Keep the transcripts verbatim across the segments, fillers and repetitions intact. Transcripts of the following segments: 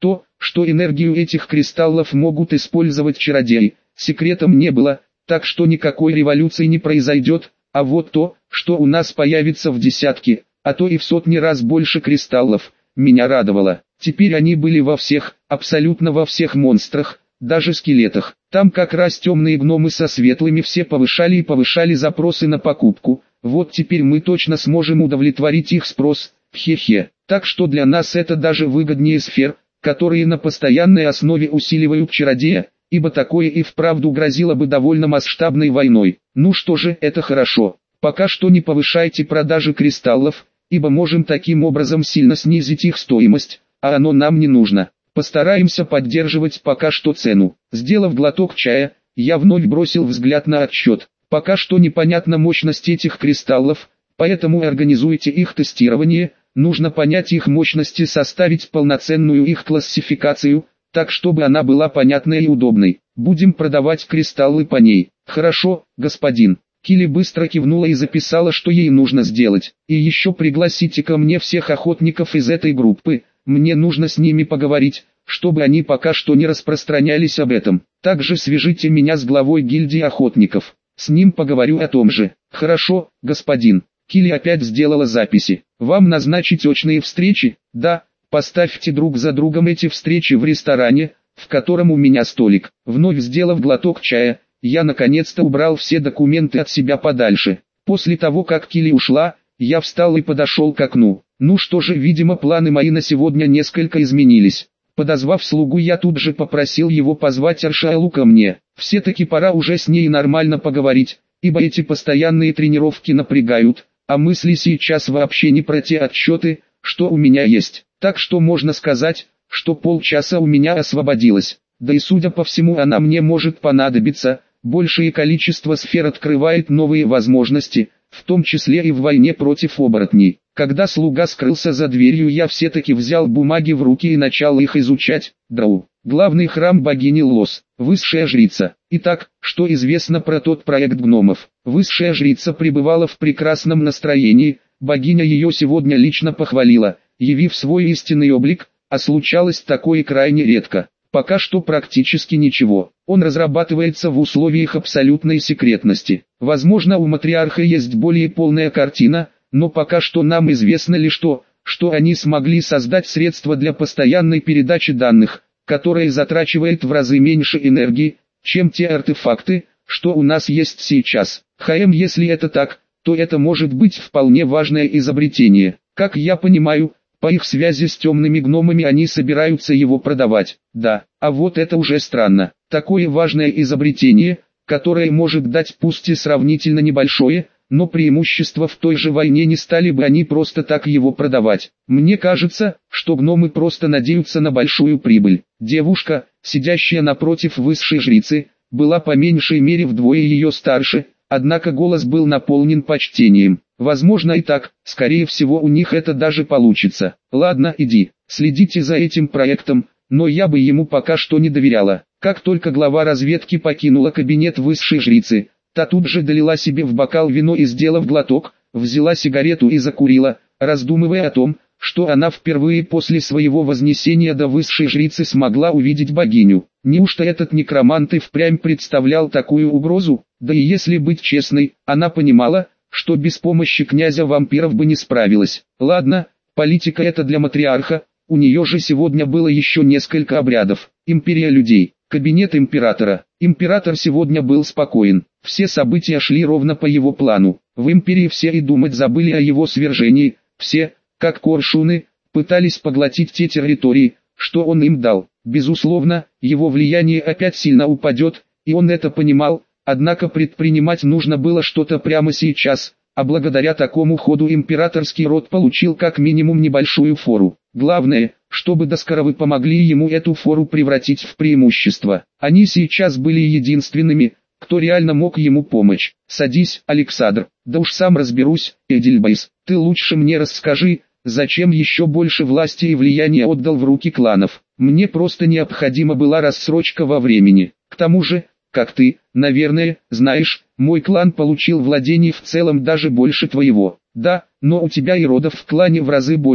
То, что энергию этих кристаллов могут использовать чародеи, секретом не было, так что никакой революции не произойдет, а вот то, что у нас появится в десятки, а то и в сотни раз больше кристаллов, меня радовало. Теперь они были во всех, абсолютно во всех монстрах, даже скелетах. Там как раз темные гномы со светлыми все повышали и повышали запросы на покупку. Вот теперь мы точно сможем удовлетворить их спрос, хе-хе. Так что для нас это даже выгоднее сфер, которые на постоянной основе усиливают чародея, ибо такое и вправду грозило бы довольно масштабной войной. Ну что же, это хорошо. Пока что не повышайте продажи кристаллов, ибо можем таким образом сильно снизить их стоимость, а оно нам не нужно. Постараемся поддерживать пока что цену. Сделав глоток чая, я вновь бросил взгляд на отчет. Пока что непонятна мощность этих кристаллов, поэтому организуйте их тестирование. Нужно понять их мощности, составить полноценную их классификацию, так чтобы она была понятной и удобной. Будем продавать кристаллы по ней. Хорошо, господин. Килли быстро кивнула и записала, что ей нужно сделать. И еще пригласите ко мне всех охотников из этой группы. Мне нужно с ними поговорить, чтобы они пока что не распространялись об этом. Также свяжите меня с главой гильдии охотников. С ним поговорю о том же. Хорошо, господин. Килли опять сделала записи. Вам назначить очные встречи? Да, поставьте друг за другом эти встречи в ресторане, в котором у меня столик. Вновь сделав глоток чая, я наконец-то убрал все документы от себя подальше. После того, как Килли ушла, я встал и подошел к окну. Ну что же, видимо, планы мои на сегодня несколько изменились. Подозвав слугу, я тут же попросил его позвать Аршайлу ко мне. Все-таки пора уже с ней нормально поговорить, ибо эти постоянные тренировки напрягают, а мысли сейчас вообще не про те отчеты, что у меня есть. Так что можно сказать, что полчаса у меня освободилось. Да и судя по всему, она мне может понадобиться. Большее количество сфер открывает новые возможности, в том числе и в войне против оборотней. Когда слуга скрылся за дверью, я все-таки взял бумаги в руки и начал их изучать. Драу. Главный храм богини Лос. Высшая жрица. Итак, что известно про тот проект гномов? Высшая жрица пребывала в прекрасном настроении, богиня ее сегодня лично похвалила, явив свой истинный облик, а случалось такое крайне редко. Пока что практически ничего. Он разрабатывается в условиях абсолютной секретности. Возможно, у матриарха есть более полная картина, но пока что нам известно лишь то, что они смогли создать средства для постоянной передачи данных, которые затрачивают в разы меньше энергии, чем те артефакты, что у нас есть сейчас. Хм, если это так, то это может быть вполне важное изобретение. Как я понимаю, по их связи с темными гномами они собираются его продавать. Да, а вот это уже странно. Такое важное изобретение, которое может дать пусть и сравнительно небольшое, но преимущество в той же войне, не стали бы они просто так его продавать. Мне кажется, что гномы просто надеются на большую прибыль. Девушка, сидящая напротив высшей жрицы, была по меньшей мере вдвое ее старше, однако голос был наполнен почтением. Возможно и так, скорее всего у них это даже получится. Ладно, иди, следите за этим проектом, но я бы ему пока что не доверяла. Как только глава разведки покинула кабинет высшей жрицы, та тут же долила себе в бокал вино и, сделав глоток, взяла сигарету и закурила, раздумывая о том, что она впервые после своего вознесения до высшей жрицы смогла увидеть богиню. Неужто этот некромант и впрямь представлял такую угрозу? Да и если быть честной, она понимала, что без помощи князя вампиров бы не справилась. Ладно, политика это для матриарха, у нее же сегодня было еще несколько обрядов. Империя людей, кабинет императора. Император сегодня был спокоен, все события шли ровно по его плану. В империи все и думать забыли о его свержении, все, как коршуны, пытались поглотить те территории, что он им дал. Безусловно, его влияние опять сильно упадет, и он это понимал. Однако предпринимать нужно было что-то прямо сейчас, а благодаря такому ходу императорский род получил как минимум небольшую фору. Главное, чтобы Доскоровы помогли ему эту фору превратить в преимущество. Они сейчас были единственными, кто реально мог ему помочь. «Садись, Александр, да уж сам разберусь, Эдельбейс, ты лучше мне расскажи, зачем еще больше власти и влияния отдал в руки кланов? Мне просто необходима была рассрочка во времени. К тому же, как ты, наверное, знаешь, мой клан получил владений в целом даже больше твоего. Да, но у тебя и родов в клане в разы больше,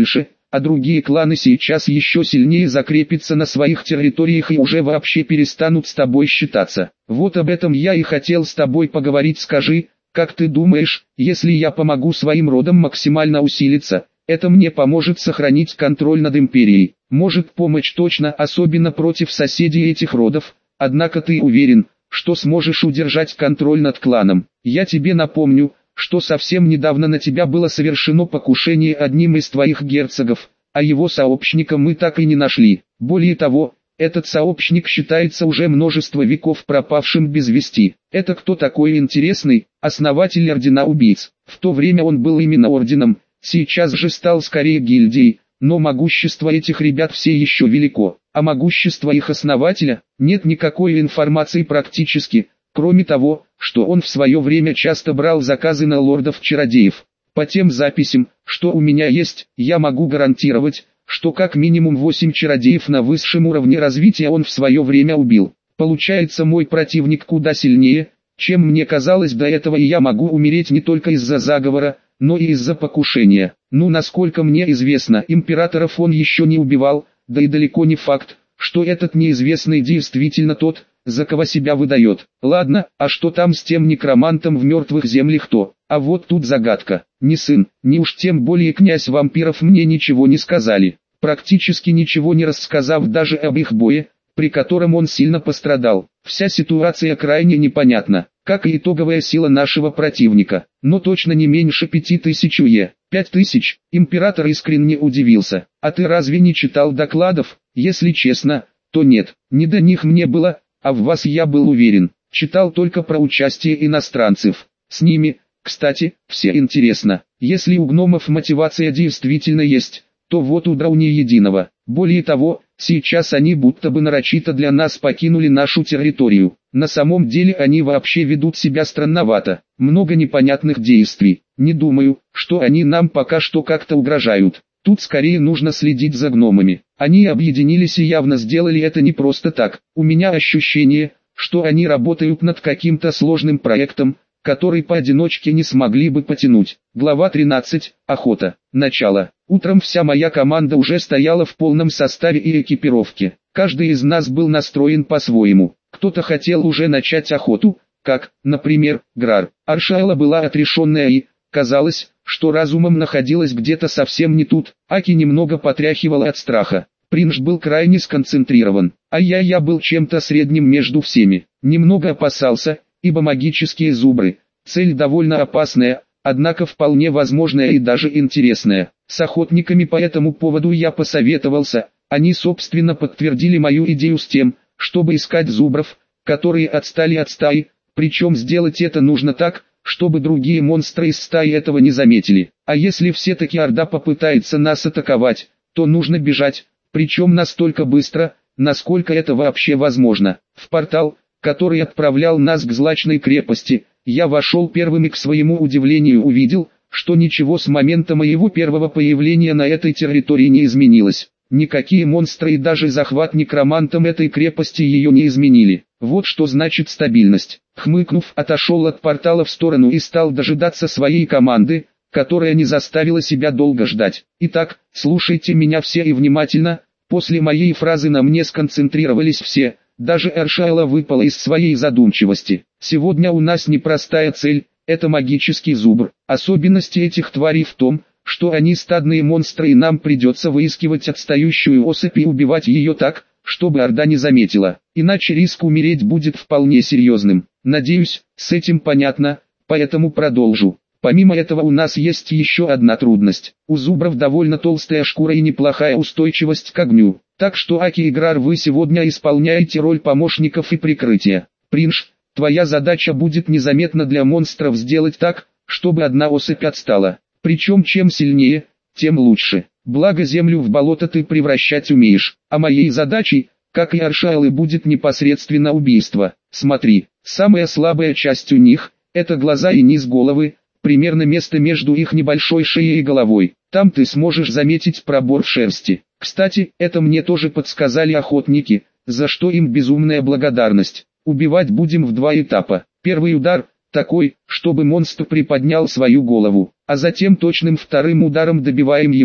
а другие кланы сейчас еще сильнее закрепятся на своих территориях и уже вообще перестанут с тобой считаться. Вот об этом я и хотел с тобой поговорить. Скажи, как ты думаешь, если я помогу своим родам максимально усилиться, это мне поможет сохранить контроль над империей? Может помочь точно, особенно против соседей этих родов, однако ты уверен, что сможешь удержать контроль над кланом? Я тебе напомню, что совсем недавно на тебя было совершено покушение одним из твоих герцогов, а его сообщника мы так и не нашли. Более того, этот сообщник считается уже множество веков пропавшим без вести. Это кто такой, интересный? Основатель Ордена Убийц. В то время он был именно орденом, сейчас же стал скорее гильдией, но могущество этих ребят все еще велико. А могущество их основателя, нет никакой информации практически, кроме того, что он в свое время часто брал заказы на лордов-чародеев. По тем записям, что у меня есть, я могу гарантировать, что как минимум восемь чародеев на высшем уровне развития он в свое время убил. Получается, мой противник куда сильнее, чем мне казалось до этого, и я могу умереть не только из-за заговора, но и из-за покушения. Ну, насколько мне известно, императоров он еще не убивал, да и далеко не факт, что этот неизвестный действительно тот, за кого себя выдает. Ладно, а что там с тем некромантом в мертвых землях то? А вот тут загадка. Ни сын, ни уж тем более князь вампиров мне ничего не сказали. Практически ничего не рассказав даже об их бое, при котором он сильно пострадал. Вся ситуация крайне непонятна, как и итоговая сила нашего противника. Но точно не меньше пяти тысяч уе. Пять тысяч? Император искренне удивился. А ты разве не читал докладов? Если честно, то нет. Не до них мне было, а в вас я был уверен. Читал только про участие иностранцев. С ними, кстати, все интересно. Если у гномов мотивация действительно есть, то вот у драу ни единого. Более того, сейчас они будто бы нарочито для нас покинули нашу территорию. На самом деле они вообще ведут себя странновато. Много непонятных действий. Не думаю, что они нам пока что как-то угрожают. Тут скорее нужно следить за гномами. Они объединились и явно сделали это не просто так. У меня ощущение, что они работают над каким-то сложным проектом, который поодиночке не смогли бы потянуть. Глава тринадцать. Охота. Начало. Утром вся моя команда уже стояла в полном составе и экипировке. Каждый из нас был настроен по-своему. Кто-то хотел уже начать охоту, как, например, Грар. Аршайла была отрешенная и, казалось, что разумом находилась где-то совсем не тут. Аки немного потряхивала от страха. Принж был крайне сконцентрирован, а я я был чем-то средним между всеми. Немного опасался, ибо магические зубры – цель довольно опасная, однако вполне возможная и даже интересная. С охотниками по этому поводу я посоветовался, они собственно подтвердили мою идею с тем, чтобы искать зубров, которые отстали от стаи, причем сделать это нужно так, чтобы другие монстры из стаи этого не заметили. А если все-таки Орда попытается нас атаковать, то нужно бежать, причем настолько быстро, насколько это вообще возможно. В портал, который отправлял нас к злачной крепости, я вошел первым и к своему удивлению увидел, что ничего с момента моего первого появления на этой территории не изменилось. Никакие монстры и даже захват некромантом этой крепости ее не изменили. Вот что значит стабильность. Хмыкнув, отошел от портала в сторону и стал дожидаться своей команды, которая не заставила себя долго ждать. Итак, слушайте меня все и внимательно. После моей фразы на мне сконцентрировались все. Даже Эршайла выпала из своей задумчивости. Сегодня у нас непростая цель, это магический зубр. Особенности этих тварей в том, что они стадные монстры и нам придется выискивать отстающую особь и убивать ее так, чтобы Орда не заметила. Иначе риск умереть будет вполне серьезным. Надеюсь, с этим понятно, поэтому продолжу. Помимо этого у нас есть еще одна трудность. У зубров довольно толстая шкура и неплохая устойчивость к огню. Так что, Аки и Грар, вы сегодня исполняете роль помощников и прикрытия. Принж, твоя задача будет незаметно для монстров сделать так, чтобы одна особь отстала. Причем чем сильнее, тем лучше. Благо землю в болото ты превращать умеешь. А моей задачей, как и Аршайлы, будет непосредственно убийство. Смотри, самая слабая часть у них – это глаза и низ головы, примерно место между их небольшой шеей и головой. Там ты сможешь заметить пробор в шерсти. Кстати, это мне тоже подсказали охотники, за что им безумная благодарность. Убивать будем в два этапа. Первый удар – такой, чтобы монстр приподнял свою голову, а затем точным вторым ударом добиваем его.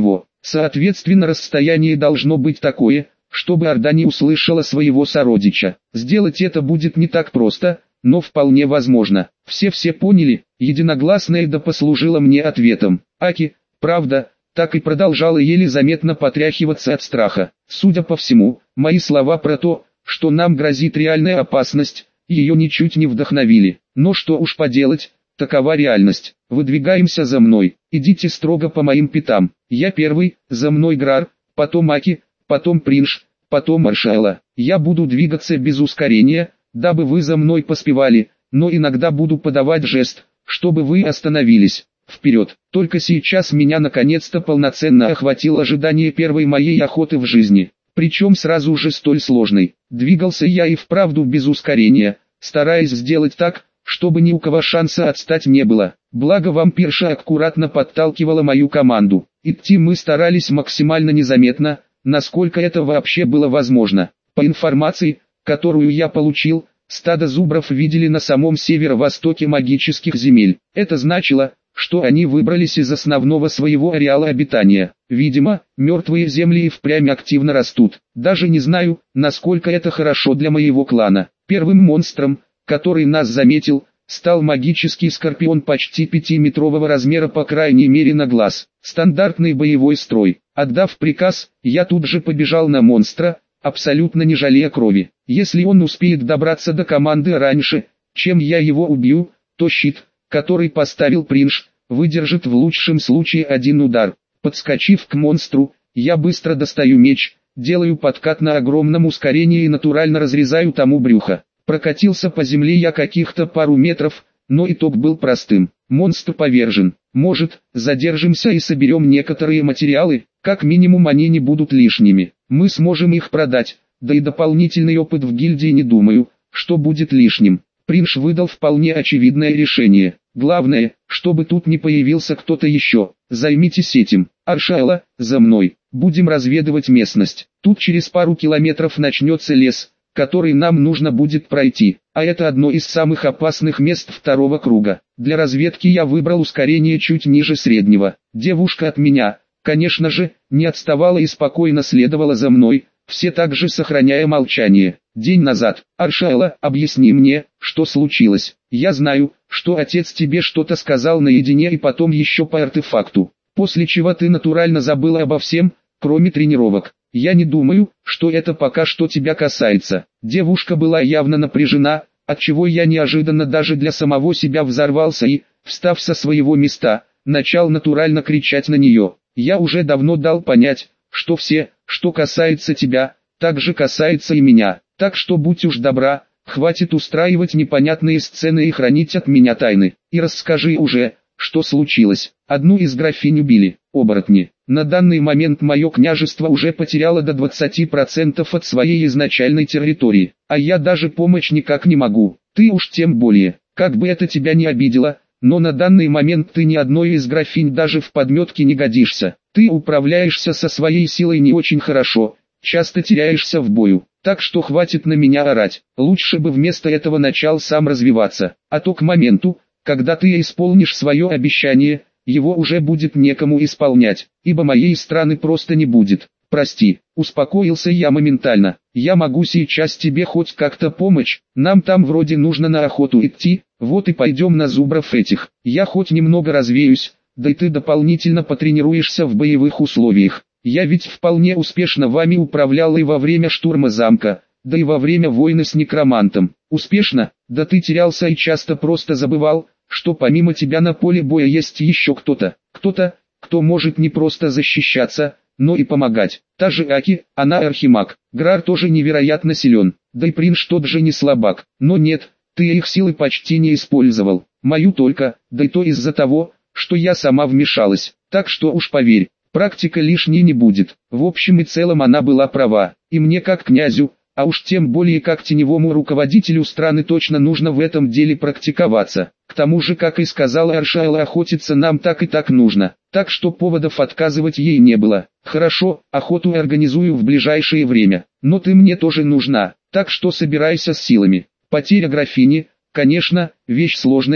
Соответственно, расстояние должно быть такое, чтобы Орда не услышала своего сородича. Сделать это будет не так просто, но вполне возможно. Все-все поняли, единогласное «да» послужило мне ответом. Аки, правда, так и продолжала еле заметно потряхиваться от страха. Судя по всему, мои слова про то, что нам грозит реальная опасность, ее ничуть не вдохновили. Но что уж поделать, такова реальность. Выдвигаемся за мной, идите строго по моим пятам. Я первый, за мной Грар, потом Аки, потом Принш, потом Маршалла. Я буду двигаться без ускорения, дабы вы за мной поспевали, но иногда буду подавать жест, чтобы вы остановились. Вперед! Только сейчас меня наконец-то полноценно охватило ожидание первой моей охоты в жизни. Причем сразу же столь сложной. Двигался я и вправду без ускорения, стараясь сделать так, чтобы ни у кого шанса отстать не было. Благо вампирша аккуратно подталкивала мою команду. Идти мы старались максимально незаметно, насколько это вообще было возможно. По информации, которую я получил, стадо зубров видели на самом северо-востоке магических земель. Это значило, что они выбрались из основного своего ареала обитания. Видимо, мертвые земли и впрямь активно растут. Даже не знаю, насколько это хорошо для моего клана. Первым монстром, который нас заметил, стал магический скорпион почти пятиметрового размера, по крайней мере на глаз. Стандартный боевой строй. Отдав приказ, я тут же побежал на монстра, абсолютно не жалея крови. Если он успеет добраться до команды раньше, чем я его убью, то щит, который поставил Принш, выдержит в лучшем случае один удар. Подскочив к монстру, я быстро достаю меч, делаю подкат на огромном ускорении и натурально разрезаю тому брюхо. Прокатился по земле я каких-то пару метров, но итог был простым. Монстр повержен. Может, задержимся и соберем некоторые материалы, как минимум они не будут лишними. Мы сможем их продать, да и дополнительный опыт в гильдии не думаю, что будет лишним. Принш выдал вполне очевидное решение. Главное, чтобы тут не появился кто-то еще. Займитесь этим. Аршайла, за мной. Будем разведывать местность. Тут через пару километров начнется лес, который нам нужно будет пройти. А это одно из самых опасных мест второго круга. Для разведки я выбрал ускорение чуть ниже среднего. Девушка от меня, конечно же, не отставала и спокойно следовала за мной, все так же сохраняя молчание. День назад. Аршайла, объясни мне, что случилось. Я знаю, что отец тебе что-то сказал наедине и потом еще по артефакту. После чего ты натурально забыла обо всем, кроме тренировок. Я не думаю, что это пока что тебя касается. Девушка была явно напряжена, отчего я неожиданно даже для самого себя взорвался и, встав со своего места, начал натурально кричать на нее. Я уже давно дал понять, что все, что касается тебя, также касается и меня. Так что будь уж добра, хватит устраивать непонятные сцены и хранить от меня тайны. И расскажи уже, что случилось. Одну из графинь убили, оборотни. На данный момент мое княжество уже потеряло до двадцати процентов от своей изначальной территории, а я даже помочь никак не могу. Ты уж тем более, как бы это тебя не обидело, но на данный момент ты ни одной из графинь даже в подметке не годишься. Ты управляешься со своей силой не очень хорошо, часто теряешься в бою, так что хватит на меня орать. Лучше бы вместо этого начал сам развиваться, а то к моменту, когда ты исполнишь свое обещание, его уже будет некому исполнять, ибо моей страны просто не будет. Прости, успокоился я моментально. Я могу сейчас тебе хоть как-то помочь, нам там вроде нужно на охоту идти, вот и пойдем на зубров этих. Я хоть немного развеюсь, да и ты дополнительно потренируешься в боевых условиях. Я ведь вполне успешно вами управлял и во время штурма замка, да и во время войны с некромантом. Успешно? Да ты терялся и часто просто забывал, что помимо тебя на поле боя есть еще кто-то. Кто-то, кто может не просто защищаться, но и помогать. Та же Аки, она архимаг. Грар тоже невероятно силен. Да и Принш тот же не слабак. Но нет, ты их силы почти не использовал. Мою только, да и то из-за того, что я сама вмешалась. Так что уж поверь, практика лишней не будет. В общем и целом она была права. И мне как князю, а уж тем более как теневому руководителю страны точно нужно в этом деле практиковаться. К тому же, как и сказала Аршайла, охотиться нам так и так нужно, так что поводов отказывать ей не было. Хорошо, охоту организую в ближайшее время, но ты мне тоже нужна, так что собирайся с силами. Потеря графини, конечно, вещь сложная,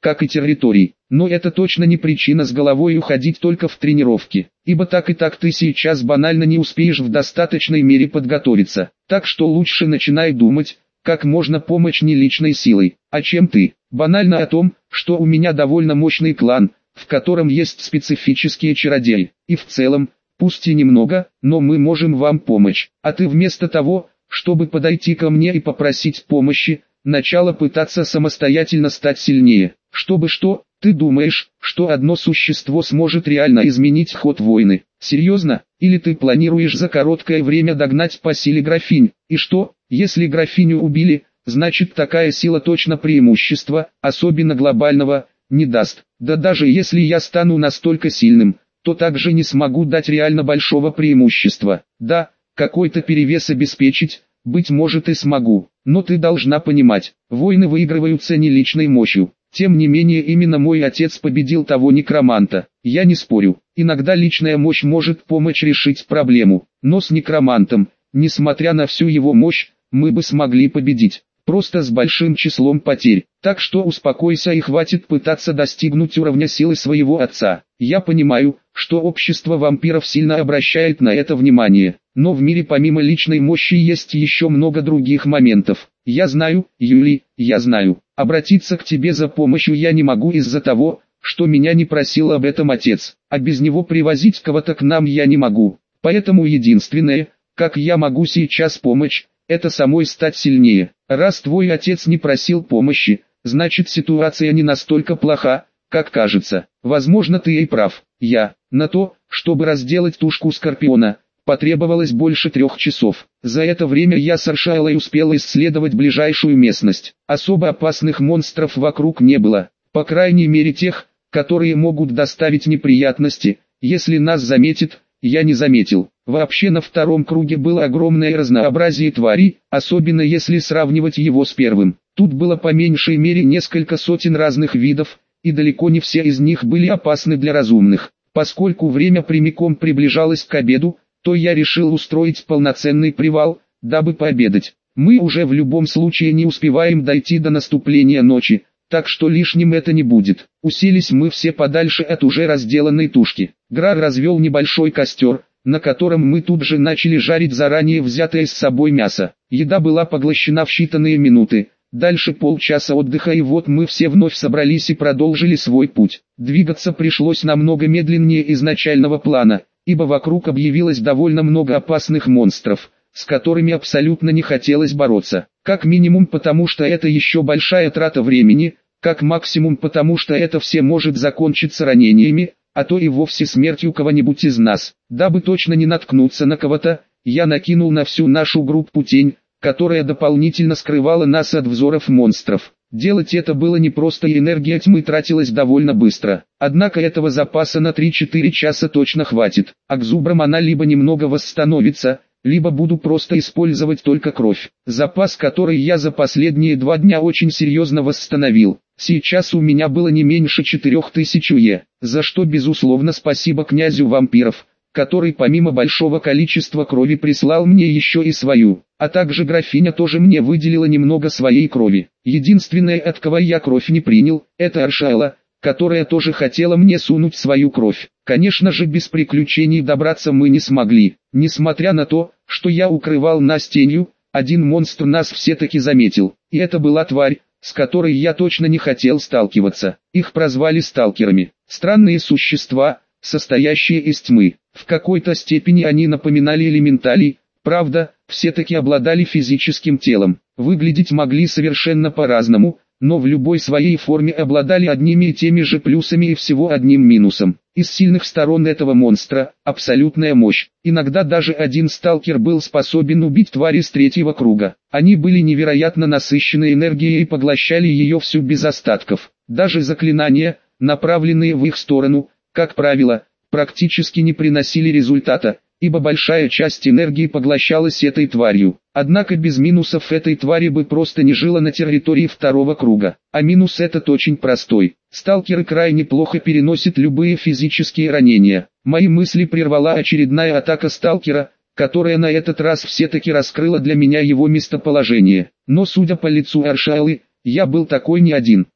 как и территорий. Но это точно не причина с головой уходить только в тренировки, ибо так и так ты сейчас банально не успеешь в достаточной мере подготовиться. Так что лучше начинай думать, как можно помочь не личной силой, а чем ты. Банально о том, что у меня довольно мощный клан, в котором есть специфические чародеи, и в целом, пусть и немного, но мы можем вам помочь. А ты вместо того, чтобы подойти ко мне и попросить помощи, начала пытаться самостоятельно стать сильнее. Чтобы что, ты думаешь, что одно существо сможет реально изменить ход войны? Серьезно? Или ты планируешь за короткое время догнать по силе графинь? И что, если графиню убили, значит такая сила точно преимущества, особенно глобального, не даст. Да даже если я стану настолько сильным, то также не смогу дать реально большого преимущества. Да, какой-то перевес обеспечить, быть может и смогу, но ты должна понимать, войны выигрываются не личной мощью. Тем не менее именно мой отец победил того некроманта. Я не спорю, иногда личная мощь может помочь решить проблему, но с некромантом, несмотря на всю его мощь, мы бы смогли победить, просто с большим числом потерь. Так что успокойся и хватит пытаться достигнуть уровня силы своего отца. Я понимаю, что общество вампиров сильно обращает на это внимание, но в мире помимо личной мощи есть еще много других моментов. Я знаю, Юли, я знаю. Обратиться к тебе за помощью я не могу из-за того, что меня не просил об этом отец, а без него привозить кого-то к нам я не могу. Поэтому единственное, как я могу сейчас помочь, это самой стать сильнее. Раз твой отец не просил помощи, значит ситуация не настолько плоха, как кажется. Возможно ты и прав. Я, на то, чтобы разделать тушку скорпиона, потребовалось больше трех часов. За это время я с Аршайлой успел исследовать ближайшую местность. Особо опасных монстров вокруг не было, по крайней мере тех, которые могут доставить неприятности, если нас заметит. Я не заметил. Вообще на втором круге было огромное разнообразие тварей, особенно если сравнивать его с первым. Тут было по меньшей мере несколько сотен разных видов, и далеко не все из них были опасны для разумных. Поскольку время прямиком приближалось к обеду, то я решил устроить полноценный привал, дабы пообедать. Мы уже в любом случае не успеваем дойти до наступления ночи, так что лишним это не будет. Уселись мы все подальше от уже разделанной тушки. Грар развел небольшой костер, на котором мы тут же начали жарить заранее взятое с собой мясо. Еда была поглощена в считанные минуты. Дальше полчаса отдыха и вот мы все вновь собрались и продолжили свой путь. Двигаться пришлось намного медленнее изначального плана, ибо вокруг объявилось довольно много опасных монстров, с которыми абсолютно не хотелось бороться. Как минимум потому что это еще большая трата времени, как максимум потому что это все может закончиться ранениями, а то и вовсе смертью кого-нибудь из нас. Дабы точно не наткнуться на кого-то, я накинул на всю нашу группу тень, которая дополнительно скрывала нас от взоров монстров. Делать это было непросто и энергия тьмы тратилась довольно быстро. Однако этого запаса на три-четыре часа точно хватит, а к зубрам она либо немного восстановится, либо буду просто использовать только кровь. Запас, который я за последние два дня очень серьезно восстановил. Сейчас у меня было не меньше четырех тысяч уе, за что безусловно спасибо князю вампиров, который помимо большого количества крови прислал мне еще и свою, а также графиня тоже мне выделила немного своей крови. Единственное, от кого я кровь не принял, это Аршайла, которая тоже хотела мне сунуть свою кровь. Конечно же без приключений добраться мы не смогли. Несмотря на то, что я укрывал нас тенью, один монстр нас все-таки заметил, и это была тварь, с которой я точно не хотел сталкиваться. Их прозвали сталкерами. Странные существа, состоящие из тьмы. В какой-то степени они напоминали элементалей, правда, все-таки обладали физическим телом. Выглядеть могли совершенно по-разному, но в любой своей форме обладали одними и теми же плюсами и всего одним минусом. Из сильных сторон этого монстра – абсолютная мощь. Иногда даже один сталкер был способен убить твари с третьего круга. Они были невероятно насыщены энергией и поглощали ее всю без остатков. Даже заклинания, направленные в их сторону, как правило, практически не приносили результата, ибо большая часть энергии поглощалась этой тварью. Однако без минусов этой твари бы просто не жила на территории второго круга. А минус этот очень простой. Сталкеры крайне плохо переносят любые физические ранения. Мои мысли прервала очередная атака сталкера, которая на этот раз все-таки раскрыла для меня его местоположение. Но судя по лицу Аршайлы, я был такой не один.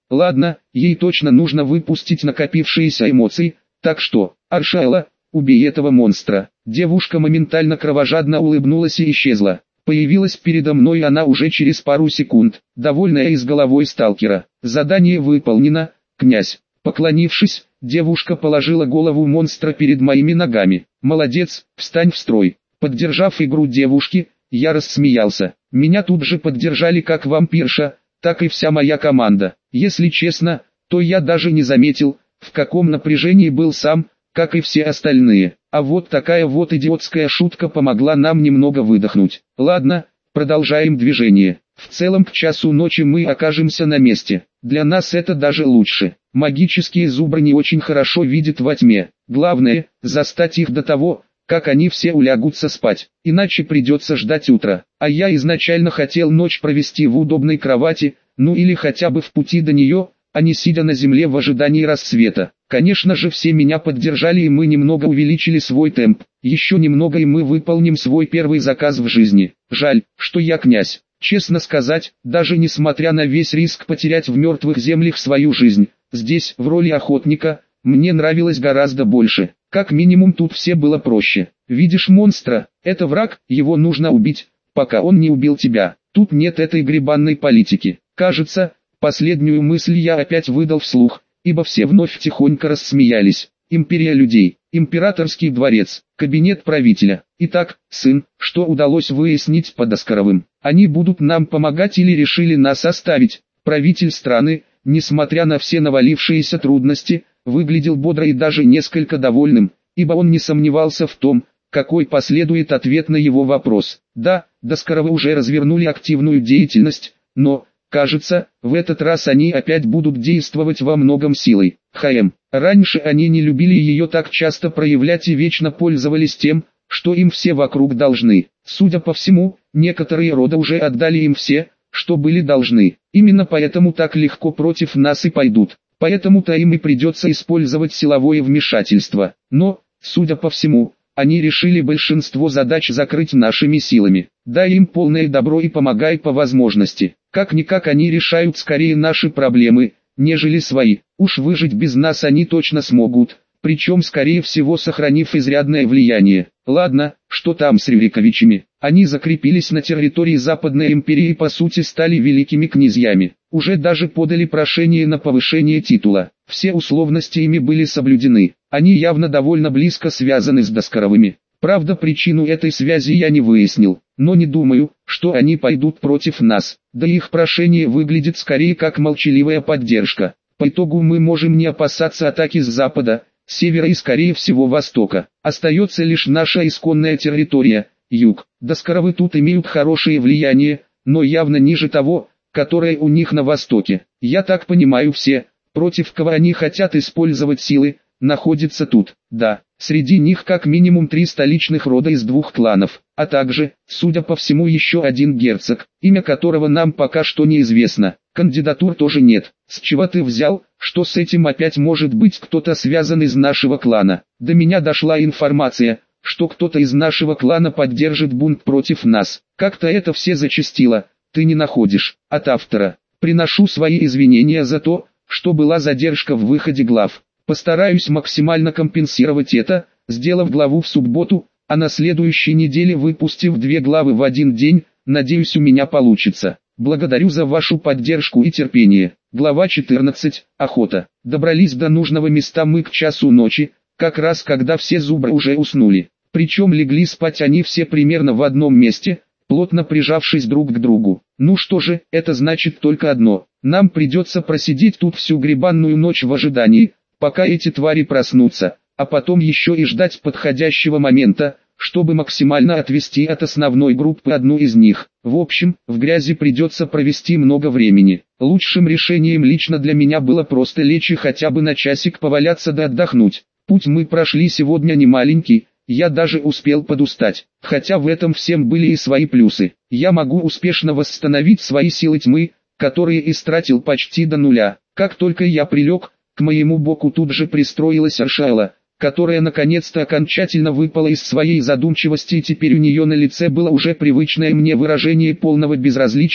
Ладно, ей точно нужно выпустить накопившиеся эмоции, так что, Аршайла, убей этого монстра. Девушка моментально кровожадно улыбнулась и исчезла. Появилась передо мной она уже через пару секунд, довольная и с головой сталкера. Задание выполнено, князь. Поклонившись, девушка положила голову монстра перед моими ногами. Молодец, встань в строй. Поддержав игру девушки, я рассмеялся. Меня тут же поддержали как вампирша, так и вся моя команда. Если честно, то я даже не заметил, в каком напряжении был сам, как и все остальные. А вот такая вот идиотская шутка помогла нам немного выдохнуть. Ладно, продолжаем движение. В целом к часу ночи мы окажемся на месте. Для нас это даже лучше. Магические зубры не очень хорошо видят во тьме. Главное, застать их до того, как они все улягутся спать. Иначе придется ждать утра. А я изначально хотел ночь провести в удобной кровати, ну или хотя бы в пути до нее, а не сидя на земле в ожидании рассвета. Конечно же все меня поддержали и мы немного увеличили свой темп. Еще немного и мы выполним свой первый заказ в жизни. Жаль, что я князь. Честно сказать, даже несмотря на весь риск потерять в мертвых землях свою жизнь, здесь, в роли охотника, мне нравилось гораздо больше. Как минимум тут все было проще. Видишь монстра, это враг, его нужно убить, пока он не убил тебя. Тут нет этой гребанной политики. Кажется, последнюю мысль я опять выдал вслух, ибо все вновь тихонько рассмеялись. Империя людей, императорский дворец, кабинет правителя. Итак, сын, что удалось выяснить по Доскоровым? Они будут нам помогать или решили нас оставить? Правитель страны, несмотря на все навалившиеся трудности, выглядел бодро и даже несколько довольным, ибо он не сомневался в том, какой последует ответ на его вопрос. Да, Доскоровы уже развернули активную деятельность, но, кажется, в этот раз они опять будут действовать во многом силой. ХМ. Раньше они не любили ее так часто проявлять и вечно пользовались тем, что им все вокруг должны. Судя по всему, некоторые рода уже отдали им все, что были должны. Именно поэтому так легко против нас и пойдут. Поэтому-то им и придется использовать силовое вмешательство. Но, судя по всему, они решили большинство задач закрыть нашими силами. Дай им полное добро и помогай по возможности. Как-никак они решают скорее наши проблемы, нежели свои. Уж выжить без нас они точно смогут, причем скорее всего сохранив изрядное влияние. Ладно, что там с Рюриковичами? Они закрепились на территории Западной империи и по сути стали великими князьями. Уже даже подали прошение на повышение титула. Все условности ими были соблюдены. Они явно довольно близко связаны с Доскоровыми. Правда, причину этой связи я не выяснил, но не думаю, что они пойдут против нас. Да их прошение выглядит скорее как молчаливая поддержка. По итогу мы можем не опасаться атаки с запада, севера и скорее всего востока. Остается лишь наша исконная территория, юг. Доскоровы тут имеют хорошее влияние, но явно ниже того, которое у них на востоке. Я так понимаю, все, против кого они хотят использовать силы, находятся тут. Да, среди них как минимум три столичных рода из двух кланов, а также, судя по всему, еще один герцог, имя которого нам пока что неизвестно. Кандидатур тоже нет. С чего ты взял, что с этим опять может быть кто-то связан из нашего клана? До меня дошла информация, что кто-то из нашего клана поддержит бунт против нас. Как-то это все зачастило, ты не находишь? От автора. Приношу свои извинения за то, что была задержка в выходе глав. Постараюсь максимально компенсировать это, сделав главу в субботу, а на следующей неделе выпустив две главы в один день, надеюсь у меня получится. Благодарю за вашу поддержку и терпение. Глава четырнадцать. Охота. Добрались до нужного места мы к часу ночи, как раз когда все зубры уже уснули. Причем легли спать они все примерно в одном месте, плотно прижавшись друг к другу. Ну что же, это значит только одно. Нам придется просидеть тут всю гребанную ночь в ожидании, пока эти твари проснутся, а потом еще и ждать подходящего момента, чтобы максимально отвести от основной группы одну из них. В общем, в грязи придется провести много времени. Лучшим решением лично для меня было просто лечь и хотя бы на часик поваляться да отдохнуть. Путь мы прошли сегодня не маленький, я даже успел подустать. Хотя в этом всем были и свои плюсы. Я могу успешно восстановить свои силы тьмы, которые истратил почти до нуля. Как только я прилег, к моему боку тут же пристроилась Аршайла, которая наконец-то окончательно выпала из своей задумчивости и теперь у нее на лице было уже привычное мне выражение полного безразличия,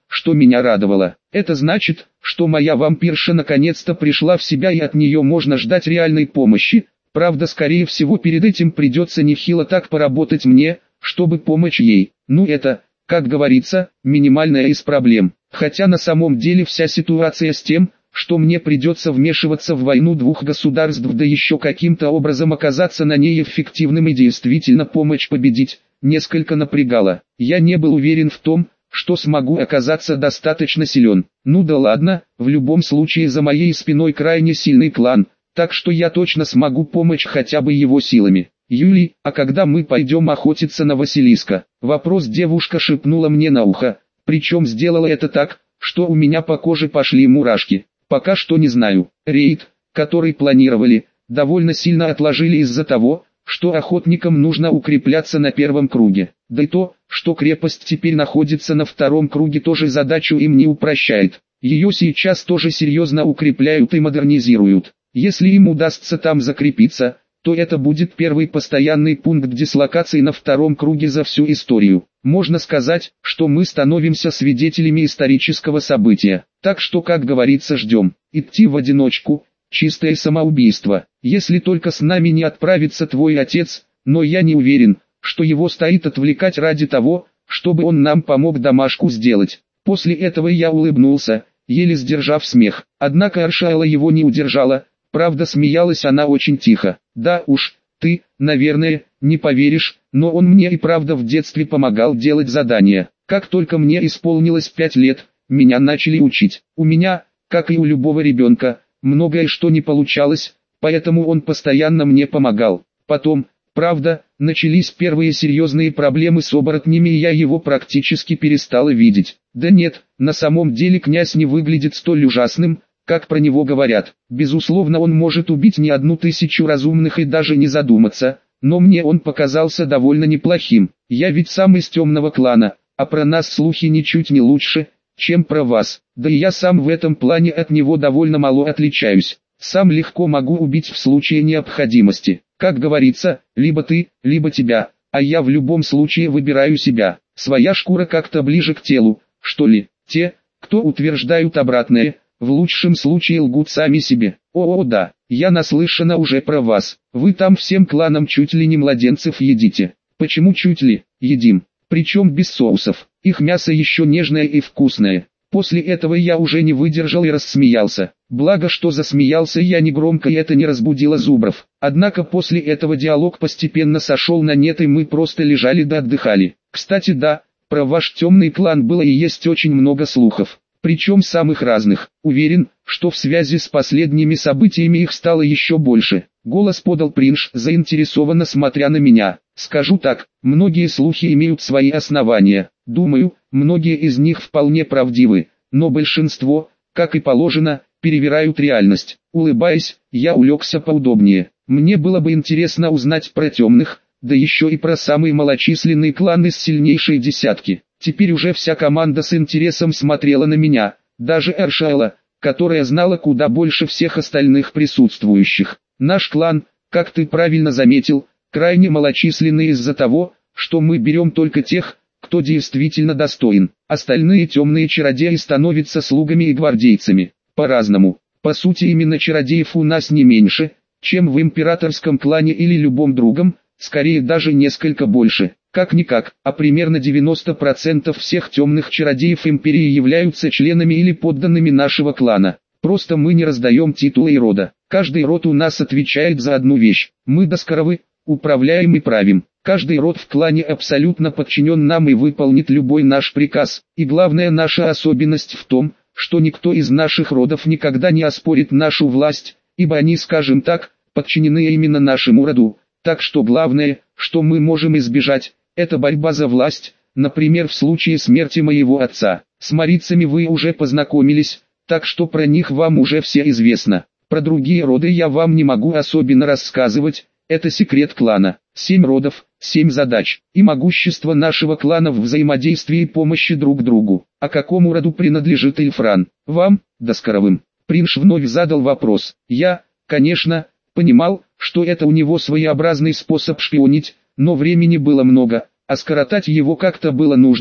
что меня радовало. Это значит, что моя вампирша наконец-то пришла в себя и от нее можно ждать реальной помощи. Правда, скорее всего перед этим придется нехило так поработать мне, чтобы помочь ей. Ну это, как говорится, минимальная из проблем. Хотя на самом деле вся ситуация с тем, что мне придется вмешиваться в войну двух государств, да еще каким-то образом оказаться на ней эффективным и действительно помочь победить, несколько напрягала. Я не был уверен в том, что смогу оказаться достаточно силен. Ну да ладно, в любом случае за моей спиной крайне сильный клан, так что я точно смогу помочь хотя бы его силами. «Юлий, а когда мы пойдем охотиться на Василиска?» Вопрос девушка шепнула мне на ухо, причем сделала это так, что у меня по коже пошли мурашки. «Пока что не знаю. Рейд, который планировали, довольно сильно отложили из-за того, что охотникам нужно укрепляться на первом круге. Да и то, что крепость теперь находится на втором круге, тоже задачу им не упрощает. Ее сейчас тоже серьезно укрепляют и модернизируют. Если им удастся там закрепиться, то это будет первый постоянный пункт дислокации на втором круге за всю историю. Можно сказать, что мы становимся свидетелями исторического события. Так что, как говорится, ждем. Идти в одиночку – чистое самоубийство. Если только с нами не отправится твой отец, но я не уверен, что его стоит отвлекать ради того, чтобы он нам помог домашку сделать. После этого я улыбнулся, еле сдержав смех. Однако Аршайла его не удержала. Правда, смеялась она очень тихо. «Да уж, ты, наверное, не поверишь, но он мне и правда в детстве помогал делать задания. Как только мне исполнилось пять лет, меня начали учить. У меня, как и у любого ребенка, многое что не получалось, поэтому он постоянно мне помогал. Потом, правда, начались первые серьезные проблемы с оборотнями, и я его практически перестала видеть. Да нет, на самом деле князь не выглядит столь ужасным, как про него говорят. Безусловно, он может убить не одну тысячу разумных и даже не задуматься, но мне он показался довольно неплохим. Я ведь сам из темного клана, а про нас слухи ничуть не лучше, чем про вас. Да и я сам в этом плане от него довольно мало отличаюсь. Сам легко могу убить в случае необходимости. Как говорится, либо ты, либо тебя, а я в любом случае выбираю себя. Своя шкура как-то ближе к телу, что ли. Те, кто утверждают обратное, в лучшем случае лгут сами себе. О, о да, я наслышана уже про вас. Вы там всем кланам чуть ли не младенцев едите. Почему чуть ли? Едим. Причем без соусов. Их мясо еще нежное и вкусное. После этого я уже не выдержал и рассмеялся. Благо, что засмеялся я негромко, и это не разбудило зубров. Однако после этого диалог постепенно сошел на нет, и мы просто лежали да отдыхали. Кстати, да, про ваш темный клан было и есть очень много слухов. Причем самых разных. Уверен, что в связи с последними событиями их стало еще больше. Голос подал Принш, заинтересованно смотря на меня. Скажу так, многие слухи имеют свои основания. Думаю, многие из них вполне правдивы, но большинство, как и положено, перевирают реальность. Улыбаясь, я улегся поудобнее. Мне было бы интересно узнать про темных, да еще и про самый малочисленный клан из сильнейшей десятки. Теперь уже вся команда с интересом смотрела на меня, даже Аршайла, которая знала куда больше всех остальных присутствующих. Наш клан, как ты правильно заметил, крайне малочисленный из-за того, что мы берем только тех, кто действительно достоин. Остальные темные чародеи становятся слугами и гвардейцами. По-разному. По сути, именно чародеев у нас не меньше, чем в императорском клане или любом другом, скорее даже несколько больше. Как-никак, а примерно девяносто процентов всех темных чародеев империи являются членами или подданными нашего клана. Просто мы не раздаем титулы и рода. Каждый род у нас отвечает за одну вещь. Мы доскоровы, управляем и правим. Каждый род в клане абсолютно подчинен нам и выполнит любой наш приказ. И главная наша особенность в том, что никто из наших родов никогда не оспорит нашу власть, ибо они, скажем так, подчинены именно нашему роду. Так что главное, что мы можем избежать, это борьба за власть, например в случае смерти моего отца. С марийцами вы уже познакомились, так что про них вам уже все известно. Про другие роды я вам не могу особенно рассказывать, это секрет клана. Семь родов, семь задач, и могущество нашего клана в взаимодействии и помощи друг другу. А какому роду принадлежит Ильфран? Вам, Доскоровым? Принш вновь задал вопрос. Я, конечно, понимал, что это у него своеобразный способ шпионить, но времени было много, а скоротать его как-то было нужно,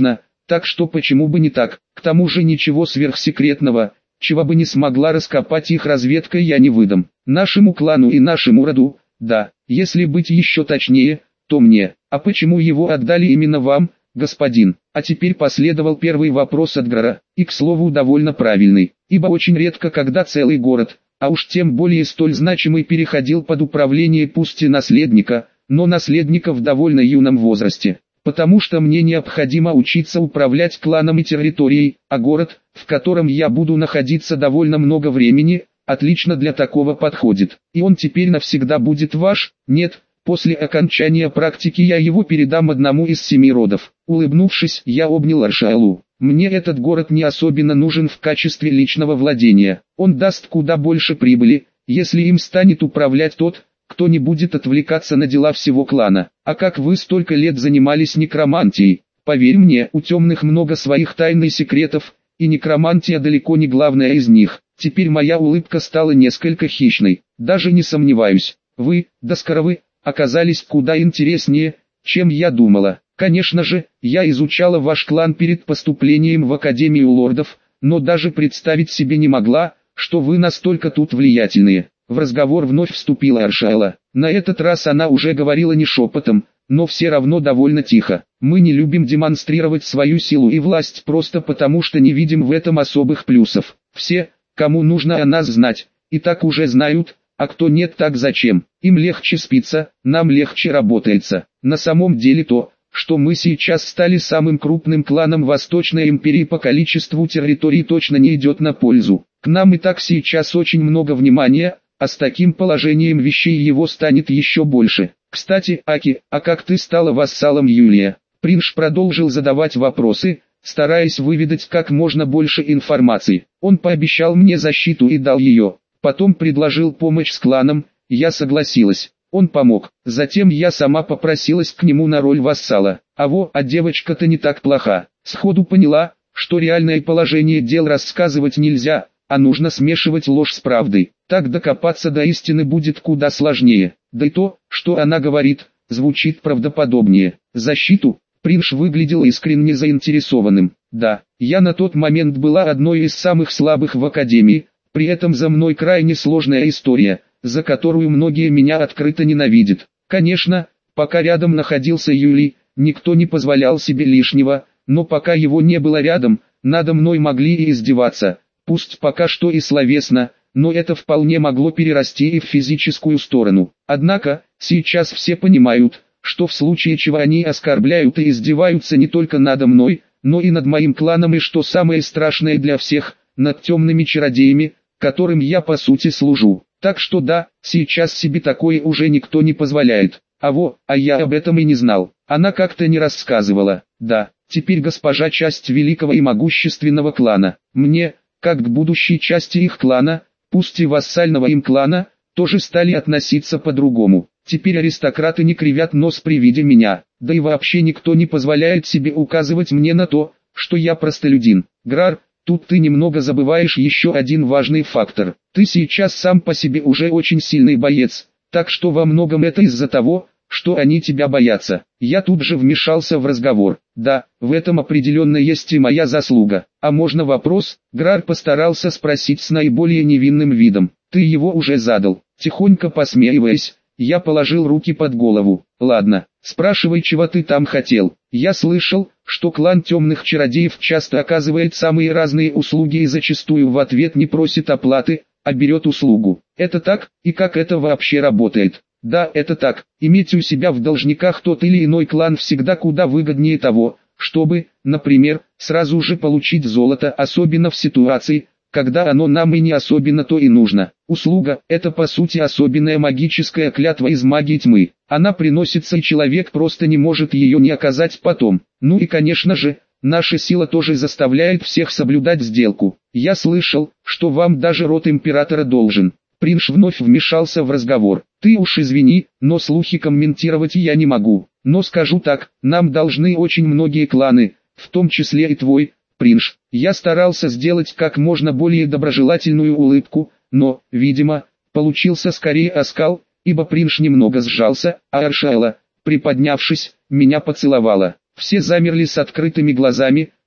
так что почему бы не так? К тому же ничего сверхсекретного, чего бы не смогла раскопать их разведка, я не выдам. Нашему клану и нашему роду, да, если быть еще точнее, то мне. А почему его отдали именно вам, господин? А теперь последовал первый вопрос от Грара, и к слову довольно правильный, ибо очень редко когда целый город, а уж тем более столь значимый, переходил под управление пусть и наследника, но наследника в довольно юном возрасте. Потому что мне необходимо учиться управлять кланом и территорией, а город, в котором я буду находиться довольно много времени, отлично для такого подходит. И он теперь навсегда будет ваш? Нет, после окончания практики я его передам одному из семи родов. Улыбнувшись, я обнял Аршалу. Мне этот город не особенно нужен в качестве личного владения. Он даст куда больше прибыли, если им станет управлять тот, кто не будет отвлекаться на дела всего клана. А как вы столько лет занимались некромантией? Поверь мне, у темных много своих тайн и секретов, и некромантия далеко не главная из них. Теперь моя улыбка стала несколько хищной. Даже не сомневаюсь, вы, Доскоровы, оказались куда интереснее, чем я думала. Конечно же, я изучала ваш клан перед поступлением в Академию лордов, но даже представить себе не могла, что вы настолько тут влиятельные. В разговор вновь вступила Аршайла. На этот раз она уже говорила не шепотом, но все равно довольно тихо. Мы не любим демонстрировать свою силу и власть просто потому, что не видим в этом особых плюсов. Все, кому нужно о нас знать, и так уже знают, а кто нет, так зачем? Им легче спится, нам легче работается. На самом деле то, что мы сейчас стали самым крупным кланом Восточной империи по количеству территорий, точно не идет на пользу. К нам и так сейчас очень много внимания, а с таким положением вещей его станет еще больше. Кстати, Аки, а как ты стала вассалом Юлия? Принш продолжил задавать вопросы, стараясь выведать как можно больше информации. Он пообещал мне защиту и дал ее. Потом предложил помощь с кланом, я согласилась. Он помог. Затем я сама попросилась к нему на роль вассала. А во, а девочка-то не так плоха. Сходу поняла, что реальное положение дел рассказывать нельзя, а нужно смешивать ложь с правдой. Так докопаться до истины будет куда сложнее. Да и то, что она говорит, звучит правдоподобнее. Защиту? Принш выглядел искренне заинтересованным. Да, я на тот момент была одной из самых слабых в Академии, при этом за мной крайне сложная история, за которую многие меня открыто ненавидят. Конечно, пока рядом находился Юлий, никто не позволял себе лишнего, но пока его не было рядом, надо мной могли и издеваться. Пусть пока что и словесно, но это вполне могло перерасти и в физическую сторону. Однако, сейчас все понимают, что в случае чего они оскорбляют и издеваются не только надо мной, но и над моим кланом, и что самое страшное для всех, над темными чародеями, которым я по сути служу. Так что да, сейчас себе такое уже никто не позволяет. А во, а я об этом и не знал. Она как-то не рассказывала. Да, теперь госпожа часть великого и могущественного клана. Мне, как к будущей части их клана, пусть и вассального им клана, тоже стали относиться по-другому. Теперь аристократы не кривят нос при виде меня, да и вообще никто не позволяет себе указывать мне на то, что я простолюдин. Грар, тут ты немного забываешь еще один важный фактор. Ты сейчас сам по себе уже очень сильный боец, так что во многом это из-за того, что они тебя боятся. Я тут же вмешался в разговор. Да, в этом определенно есть и моя заслуга. А можно вопрос? Грар постарался спросить с наиболее невинным видом. Ты его уже задал. Тихонько посмеиваясь, я положил руки под голову. Ладно, спрашивай, чего ты там хотел. Я слышал, что клан темных чародеев часто оказывает самые разные услуги и зачастую в ответ не просит оплаты, а берет услугу. Это так, и как это вообще работает? Да, это так. Иметь у себя в должниках тот или иной клан всегда куда выгоднее того, чтобы, например, сразу же получить золото, особенно в ситуации, когда оно нам и не особенно то и нужно. Услуга – это по сути особенная магическая клятва из магии тьмы. Она приносится, и человек просто не может ее не оказать потом. Ну и конечно же, наша сила тоже заставляет всех соблюдать сделку. Я слышал, что вам даже род императора должен. Принш вновь вмешался в разговор. Ты уж извини, но слухи комментировать я не могу. Но скажу так, нам должны очень многие кланы, в том числе и твой, Принш. Я старался сделать как можно более доброжелательную улыбку, но, видимо, получился скорее оскал, ибо Принш немного сжался, а Аршайла, приподнявшись, меня поцеловала. Все замерли с открытыми глазами,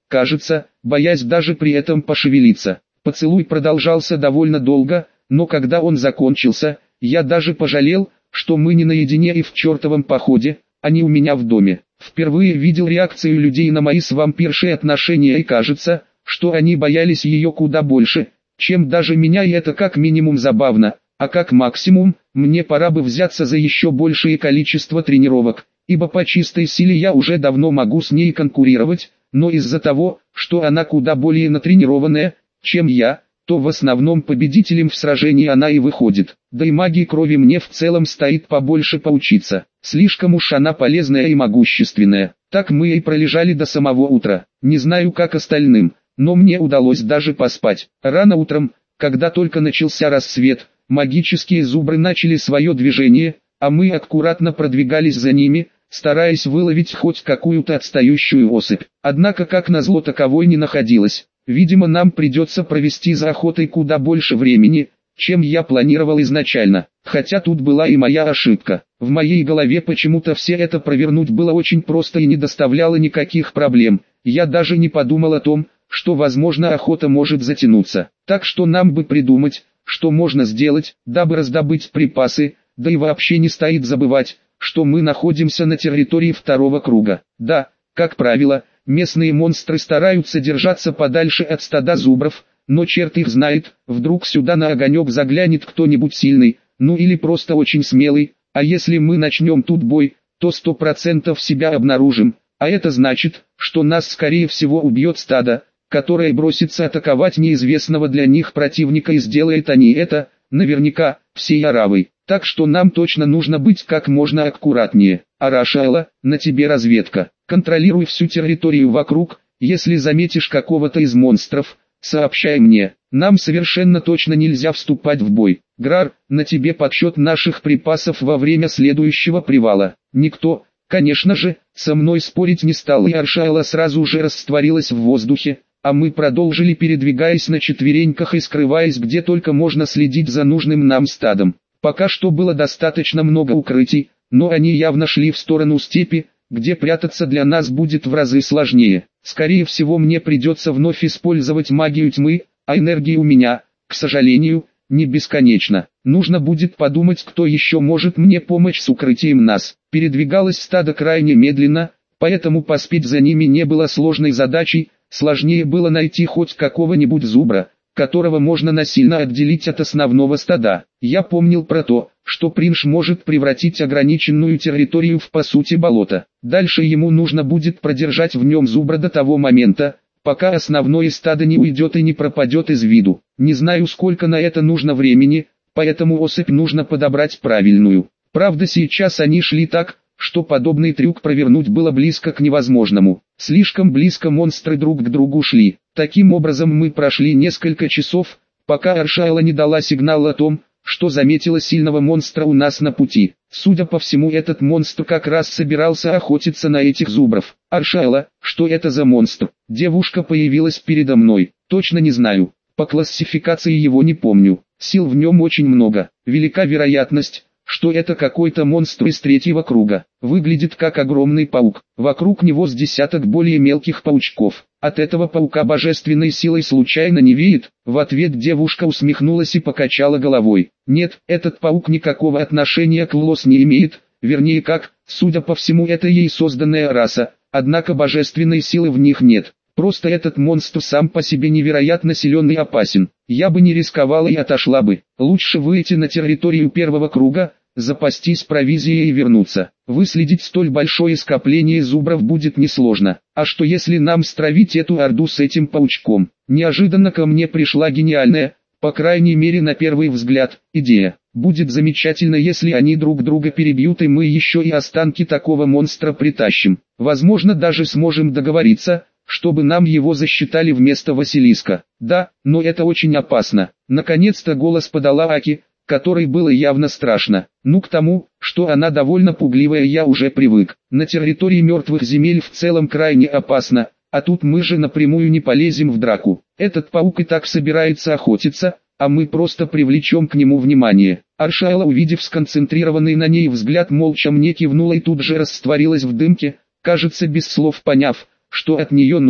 кажется, боясь даже при этом пошевелиться. Поцелуй продолжался довольно долго, но когда он закончился, я даже пожалел, что мы не наедине и в чертовом походе, а не у меня в доме. Впервые видел реакцию людей на мои с вампиршей отношения, и кажется, что они боялись ее куда больше, чем даже меня, и это как минимум забавно, а как максимум, мне пора бы взяться за еще большее количество тренировок, ибо по чистой силе я уже давно могу с ней конкурировать, но из-за того, что она куда более натренированная, чем я, то в основном победителем в сражении она и выходит. Да и магии крови мне в целом стоит побольше поучиться. Слишком уж она полезная и могущественная. Так мы и пролежали до самого утра. Не знаю как остальным, но мне удалось даже поспать. Рано утром, когда только начался рассвет, магические зубры начали свое движение, а мы аккуратно продвигались за ними, стараясь выловить хоть какую-то отстающую особь. Однако как назло таковой не находилось. Видимо, нам придется провести за охотой куда больше времени, чем я планировал изначально. Хотя тут была и моя ошибка. В моей голове почему-то все это провернуть было очень просто и не доставляло никаких проблем. Я даже не подумал о том, что возможно охота может затянуться. Так что нам бы придумать, что можно сделать, дабы раздобыть припасы, да и вообще не стоит забывать, что мы находимся на территории второго круга. Да, как правило, местные монстры стараются держаться подальше от стада зубров, но черт их знает, вдруг сюда на огонек заглянет кто-нибудь сильный, ну или просто очень смелый, а если мы начнем тут бой, то сто процентов себя обнаружим, а это значит, что нас скорее всего убьет стадо, которое бросится атаковать неизвестного для них противника, и сделает они это, наверняка, всей оравой. Так что нам точно нужно быть как можно аккуратнее. Арашаэла, на тебе разведка. Контролируй всю территорию вокруг, если заметишь какого-то из монстров, сообщай мне. Нам совершенно точно нельзя вступать в бой. Грар, на тебе подсчет наших припасов во время следующего привала. Никто, конечно же, со мной спорить не стал, и Аршаэла сразу же растворилась в воздухе, а мы продолжили, передвигаясь на четвереньках и скрываясь где только можно следить за нужным нам стадом. Пока что было достаточно много укрытий, но они явно шли в сторону степи, где прятаться для нас будет в разы сложнее. Скорее всего мне придется вновь использовать магию тьмы, а энергии у меня, к сожалению, не бесконечно. Нужно будет подумать, кто еще может мне помочь с укрытием нас. Передвигалось стадо крайне медленно, поэтому поспеть за ними не было сложной задачей, сложнее было найти хоть какого-нибудь зубра, которого можно насильно отделить от основного стада. Я помнил про то, что Принш может превратить ограниченную территорию в по сути болото. Дальше ему нужно будет продержать в нем зубра до того момента, пока основное стадо не уйдет и не пропадет из виду. Не знаю, сколько на это нужно времени, поэтому особь нужно подобрать правильную. Правда, сейчас они шли так, что подобный трюк провернуть было близко к невозможному. Слишком близко монстры друг к другу шли. Таким образом мы прошли несколько часов, пока Аршаэла не дала сигнал о том, что заметила сильного монстра у нас на пути. Судя по всему, этот монстр как раз собирался охотиться на этих зубров. Аршаэла, что это за монстр? Девушка появилась передо мной. Точно не знаю. По классификации его не помню. Сил в нем очень много. Велика вероятность, что это какой-то монстр из третьего круга. Выглядит как огромный паук. Вокруг него с десяток более мелких паучков. От этого паука божественной силой случайно не веет? В ответ девушка усмехнулась и покачала головой. Нет, этот паук никакого отношения к Лос не имеет, вернее как, судя по всему, это ей созданная раса, однако божественной силы в них нет. Просто этот монстр сам по себе невероятно силен и опасен. Я бы не рисковала и отошла бы. Лучше выйти на территорию первого круга, запастись провизией и вернуться. Выследить столь большое скопление зубров будет несложно. А что если нам стравить эту орду с этим паучком? Неожиданно ко мне пришла гениальная, по крайней мере на первый взгляд, идея. Будет замечательно, если они друг друга перебьют, и мы еще и останки такого монстра притащим. Возможно, даже сможем договориться, чтобы нам его засчитали вместо Василиска. Да, но это очень опасно. Наконец-то голос подала Аки, которой было явно страшно. Ну, к тому, что она довольно пугливая, я уже привык. На территории мертвых земель в целом крайне опасно, а тут мы же напрямую не полезем в драку. Этот паук и так собирается охотиться, а мы просто привлечем к нему внимание. Аршаэла, увидев сконцентрированный на ней взгляд, молча мне кивнула и тут же растворилась в дымке, кажется, без слов поняв, что от нее нужно.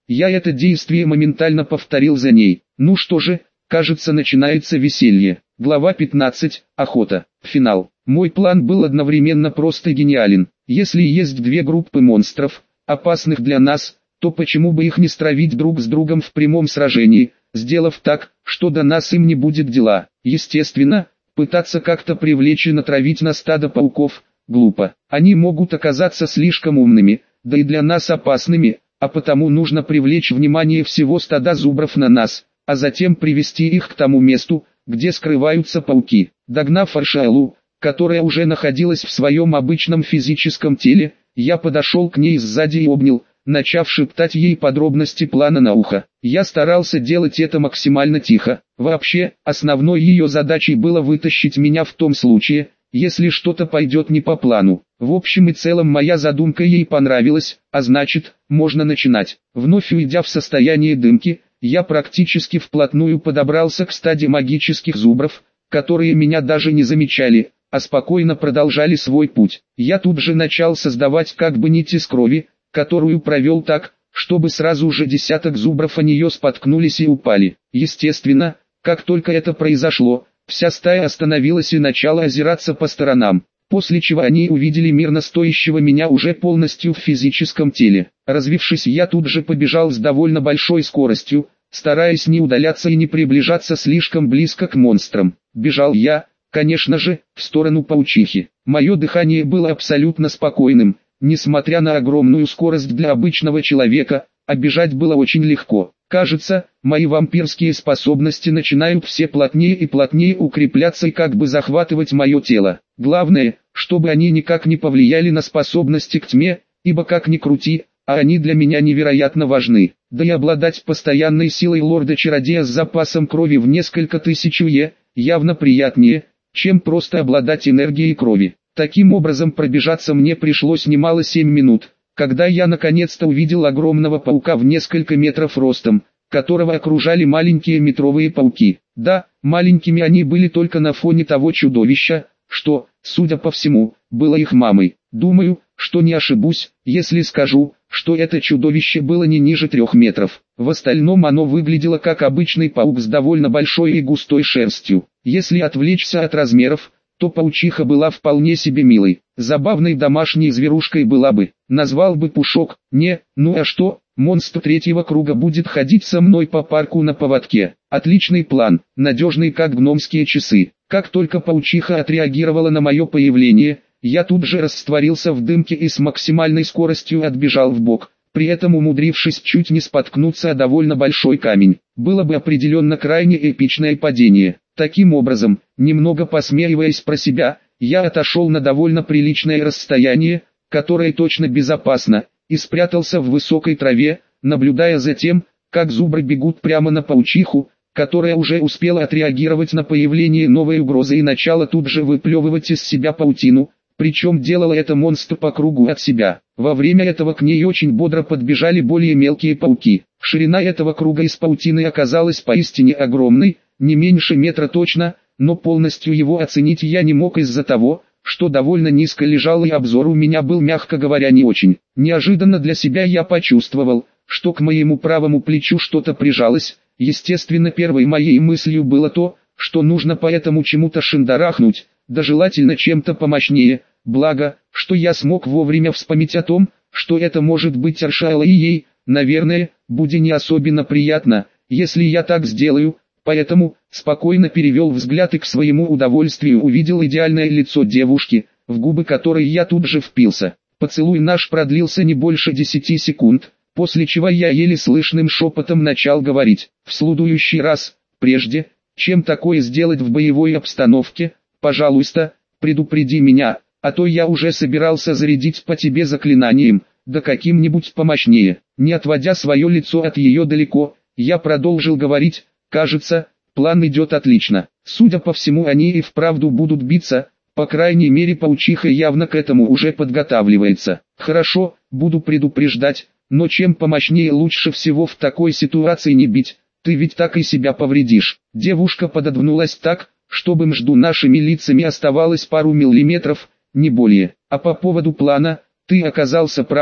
Я это действие моментально повторил за ней. Ну что же, кажется, начинается веселье. Глава пятнадцать. Охота. Финал. Мой план был одновременно прост и гениален. Если есть две группы монстров, опасных для нас, то почему бы их не стравить друг с другом в прямом сражении, сделав так, что до нас им не будет дела. Естественно, пытаться как-то привлечь и натравить на стадо пауков – глупо. Они могут оказаться слишком умными, да и для нас опасными, а потому нужно привлечь внимание всего стада зубров на нас, а затем привести их к тому месту, где скрываются пауки. Догнав Аршайлу, которая уже находилась в своем обычном физическом теле, я подошел к ней сзади и обнял, начав шептать ей подробности плана на ухо. Я старался делать это максимально тихо. Вообще, основной ее задачей было вытащить меня в том случае, если что-то пойдет не по плану. В общем и целом моя задумка ей понравилась, а значит, можно начинать. Вновь уйдя в состояние дымки, я практически вплотную подобрался к стаде магических зубров, которые меня даже не замечали, а спокойно продолжали свой путь. Я тут же начал создавать как бы нить из крови, которую провел так, чтобы сразу же десяток зубров о нее споткнулись и упали. Естественно, как только это произошло, вся стая остановилась и начала озираться по сторонам, после чего они увидели мирно стоящего меня уже полностью в физическом теле. Развившись, я тут же побежал с довольно большой скоростью, стараясь не удаляться и не приближаться слишком близко к монстрам. Бежал я, конечно же, в сторону паучихи. Мое дыхание было абсолютно спокойным, несмотря на огромную скорость для обычного человека, а бежать было очень легко. Кажется, мои вампирские способности начинают все плотнее и плотнее укрепляться и как бы захватывать мое тело. Главное, чтобы они никак не повлияли на способности к тьме, ибо как ни крути, а они для меня невероятно важны. Да и обладать постоянной силой лорда-чародея с запасом крови в несколько тысяч е явно приятнее, чем просто обладать энергией крови. Таким образом пробежаться мне пришлось немало семь минут, когда я наконец-то увидел огромного паука в несколько метров ростом, которого окружали маленькие метровые пауки. Да, маленькими они были только на фоне того чудовища, что, судя по всему, было их мамой. Думаю, что не ошибусь, если скажу, что это чудовище было не ниже трех метров. В остальном оно выглядело как обычный паук с довольно большой и густой шерстью. Если отвлечься от размеров, то паучиха была вполне себе милой. Забавной домашней зверушкой была бы, назвал бы Пушок. Не, ну а что, монстр третьего круга будет ходить со мной по парку на поводке. Отличный план, надежный как гномские часы. Как только паучиха отреагировала на мое появление, я тут же растворился в дымке и с максимальной скоростью отбежал вбок, при этом умудрившись чуть не споткнуться о довольно большой камень. Было бы определенно крайне эпичное падение. Таким образом, немного посмеиваясь про себя, я отошел на довольно приличное расстояние, которое точно безопасно, и спрятался в высокой траве, наблюдая за тем, как зубры бегут прямо на паучиху, которая уже успела отреагировать на появление новой угрозы и начала тут же выплевывать из себя паутину, причем делала это монстр по кругу от себя. Во время этого к ней очень бодро подбежали более мелкие пауки. Ширина этого круга из паутины оказалась поистине огромной, не меньше метра точно, но полностью его оценить я не мог из-за того, что довольно низко лежал и обзор у меня был, мягко говоря, не очень. Неожиданно для себя я почувствовал, что к моему правому плечу что-то прижалось. Естественно, первой моей мыслью было то, что нужно поэтому чему-то шандарахнуть, да желательно чем-то помощнее, благо, что я смог вовремя вспомнить о том, что это может быть Аршайла и ей, наверное, будет не особенно приятно, если я так сделаю. Поэтому, спокойно перевел взгляд и к своему удовольствию увидел идеальное лицо девушки, в губы которой я тут же впился. Поцелуй наш продлился не больше десяти секунд, после чего я еле слышным шепотом начал говорить: «В следующий раз, прежде, чем такое сделать в боевой обстановке, пожалуйста, предупреди меня, а то я уже собирался зарядить по тебе заклинанием, да каким-нибудь помощнее». Не отводя свое лицо от ее далеко, я продолжил говорить: «Кажется, план идет отлично. Судя по всему, они и вправду будут биться, по крайней мере паучиха явно к этому уже подготавливается. Хорошо, буду предупреждать, но чем помощнее лучше всего в такой ситуации не бить, ты ведь так и себя повредишь». Девушка пододвинулась так, чтобы между нашими лицами оставалось пару миллиметров, не более. А по поводу плана, ты оказался прав,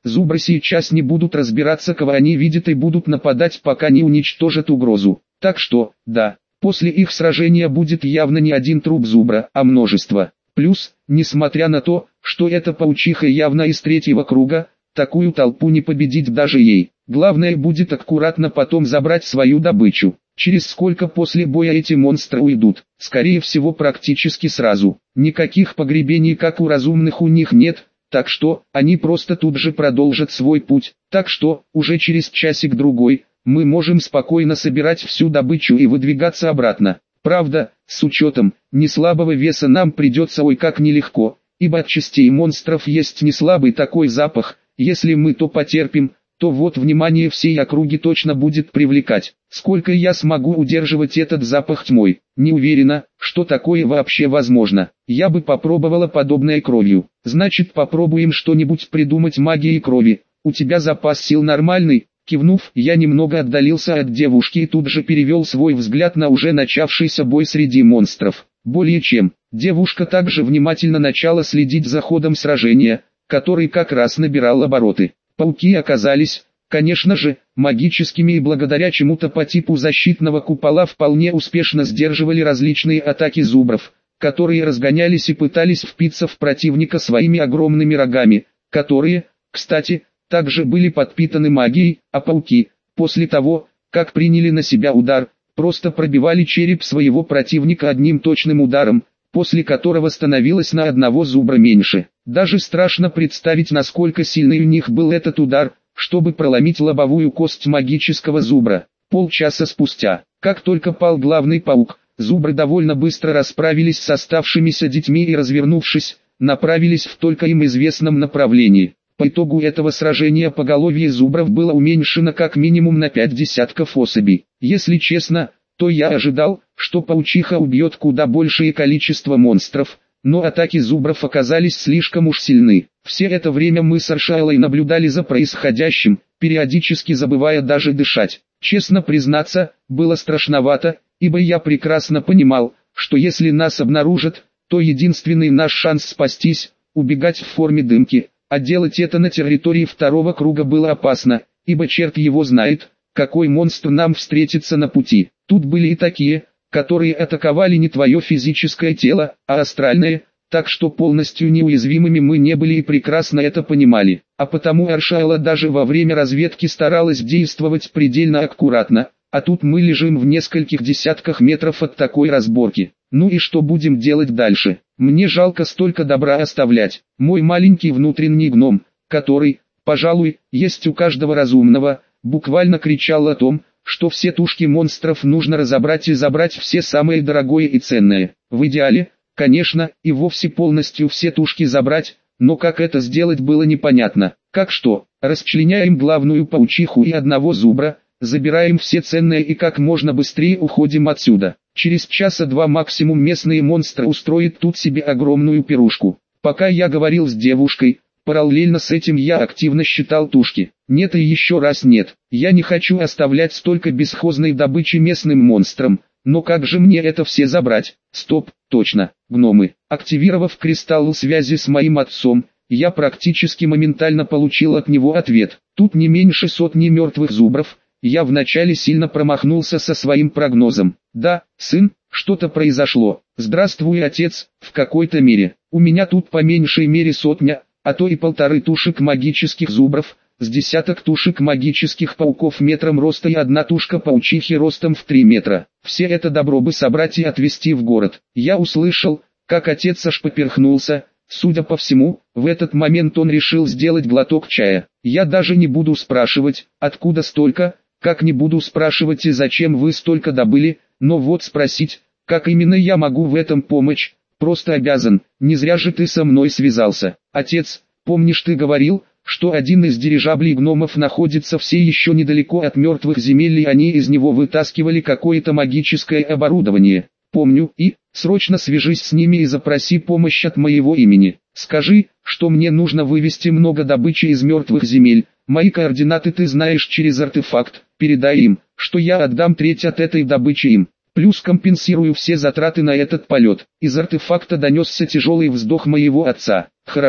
Зубры сейчас не будут разбираться, кого они видят, и будут нападать, пока не уничтожат угрозу. Так что, да, после их сражения будет явно не один труп зубра, а множество. Плюс, несмотря на то, что эта паучиха явно из третьего круга, такую толпу не победить даже ей. Главное будет аккуратно потом забрать свою добычу. Через сколько после боя эти монстры уйдут? Скорее всего, практически сразу. Никаких погребений, как у разумных, у них нет, так что они просто тут же продолжат свой путь. Так что, уже через часик-другой, мы можем спокойно собирать всю добычу и выдвигаться обратно. Правда, с учетом неслабого веса нам придется ой как нелегко, ибо от частей монстров есть неслабый такой запах. Если мы то потерпим, то вот внимание всей округи точно будет привлекать. Сколько я смогу удерживать этот запах тьмой? Не уверена, что такое вообще возможно. Я бы попробовала подобное кровью. Значит, попробуем что-нибудь придумать магией крови. У тебя запас сил нормальный? Кивнув, я немного отдалился от девушки и тут же перевел свой взгляд на уже начавшийся бой среди монстров. Более чем. Девушка также внимательно начала следить за ходом сражения, который как раз набирал обороты. Пауки оказались, конечно же, магическими и благодаря чему-то по типу защитного купола вполне успешно сдерживали различные атаки зубров, которые разгонялись и пытались впиться в противника своими огромными рогами, которые, кстати, также были подпитаны магией, а пауки, после того, как приняли на себя удар, просто пробивали череп своего противника одним точным ударом, после которого становилось на одного зубра меньше. Даже страшно представить, насколько сильный у них был этот удар, чтобы проломить лобовую кость магического зубра. Полчаса спустя, как только пал главный паук, зубры довольно быстро расправились с оставшимися детьми и, развернувшись, направились в только им известном направлении. По итогу этого сражения поголовье зубров было уменьшено как минимум на пять десятков особей. Если честно, то я ожидал, что паучиха убьет куда большее количество монстров, но атаки зубров оказались слишком уж сильны. Все это время мы с Аршайлой наблюдали за происходящим, периодически забывая даже дышать. Честно признаться, было страшновато, ибо я прекрасно понимал, что если нас обнаружат, то единственный наш шанс спастись – убегать в форме дымки, а делать это на территории второго круга было опасно, ибо черт его знает, какой монстр нам встретится на пути. Тут были и такие, которые атаковали не твое физическое тело, а астральное, так что полностью неуязвимыми мы не были и прекрасно это понимали. А потому Аршайла даже во время разведки старалась действовать предельно аккуратно, а тут мы лежим в нескольких десятках метров от такой разборки. Ну и что будем делать дальше? Мне жалко столько добра оставлять. Мой маленький внутренний гном, который, пожалуй, есть у каждого разумного, буквально кричал о том, что все тушки монстров нужно разобрать и забрать все самое дорогое и ценное. В идеале, конечно, и вовсе полностью все тушки забрать, но как это сделать было непонятно. Как что, расчленяем главную паучиху и одного зубра, забираем все ценное и как можно быстрее уходим отсюда. Через часа два максимум местные монстры устроят тут себе огромную пирушку. Пока я говорил с девушкой, параллельно с этим я активно считал тушки. Нет и еще раз нет. Я не хочу оставлять столько бесхозной добычи местным монстрам, но как же мне это все забрать? Стоп, точно, гномы. Активировав кристалл связи с моим отцом, я практически моментально получил от него ответ. Тут не меньше сотни мертвых зубров. Я вначале сильно промахнулся со своим прогнозом. Да, сын, что-то произошло. Здравствуй, отец, в какой-то мере. У меня тут по меньшей мере сотня, а то и полторы тушек магических зубров, с десяток тушек магических пауков метром роста и одна тушка паучихи ростом в три метра. Все это добро бы собрать и отвезти в город. Я услышал, как отец аж поперхнулся. Судя по всему, в этот момент он решил сделать глоток чая. Я даже не буду спрашивать, откуда столько, как не буду спрашивать и зачем вы столько добыли, но вот спросить, как именно я могу в этом помочь, просто обязан. Не зря же ты со мной связался. Отец, помнишь, ты говорил, что один из дирижаблей гномов находится все еще недалеко от мертвых земель и они из него вытаскивали какое-то магическое оборудование? Помню, и, срочно свяжись с ними и запроси помощь от моего имени. Скажи, что мне нужно вывести много добычи из мертвых земель. Мои координаты ты знаешь через артефакт. Передай им, что я отдам треть от этой добычи им. Плюс компенсирую все затраты на этот полет. Из артефакта донесся тяжелый вздох моего отца. Хорошо,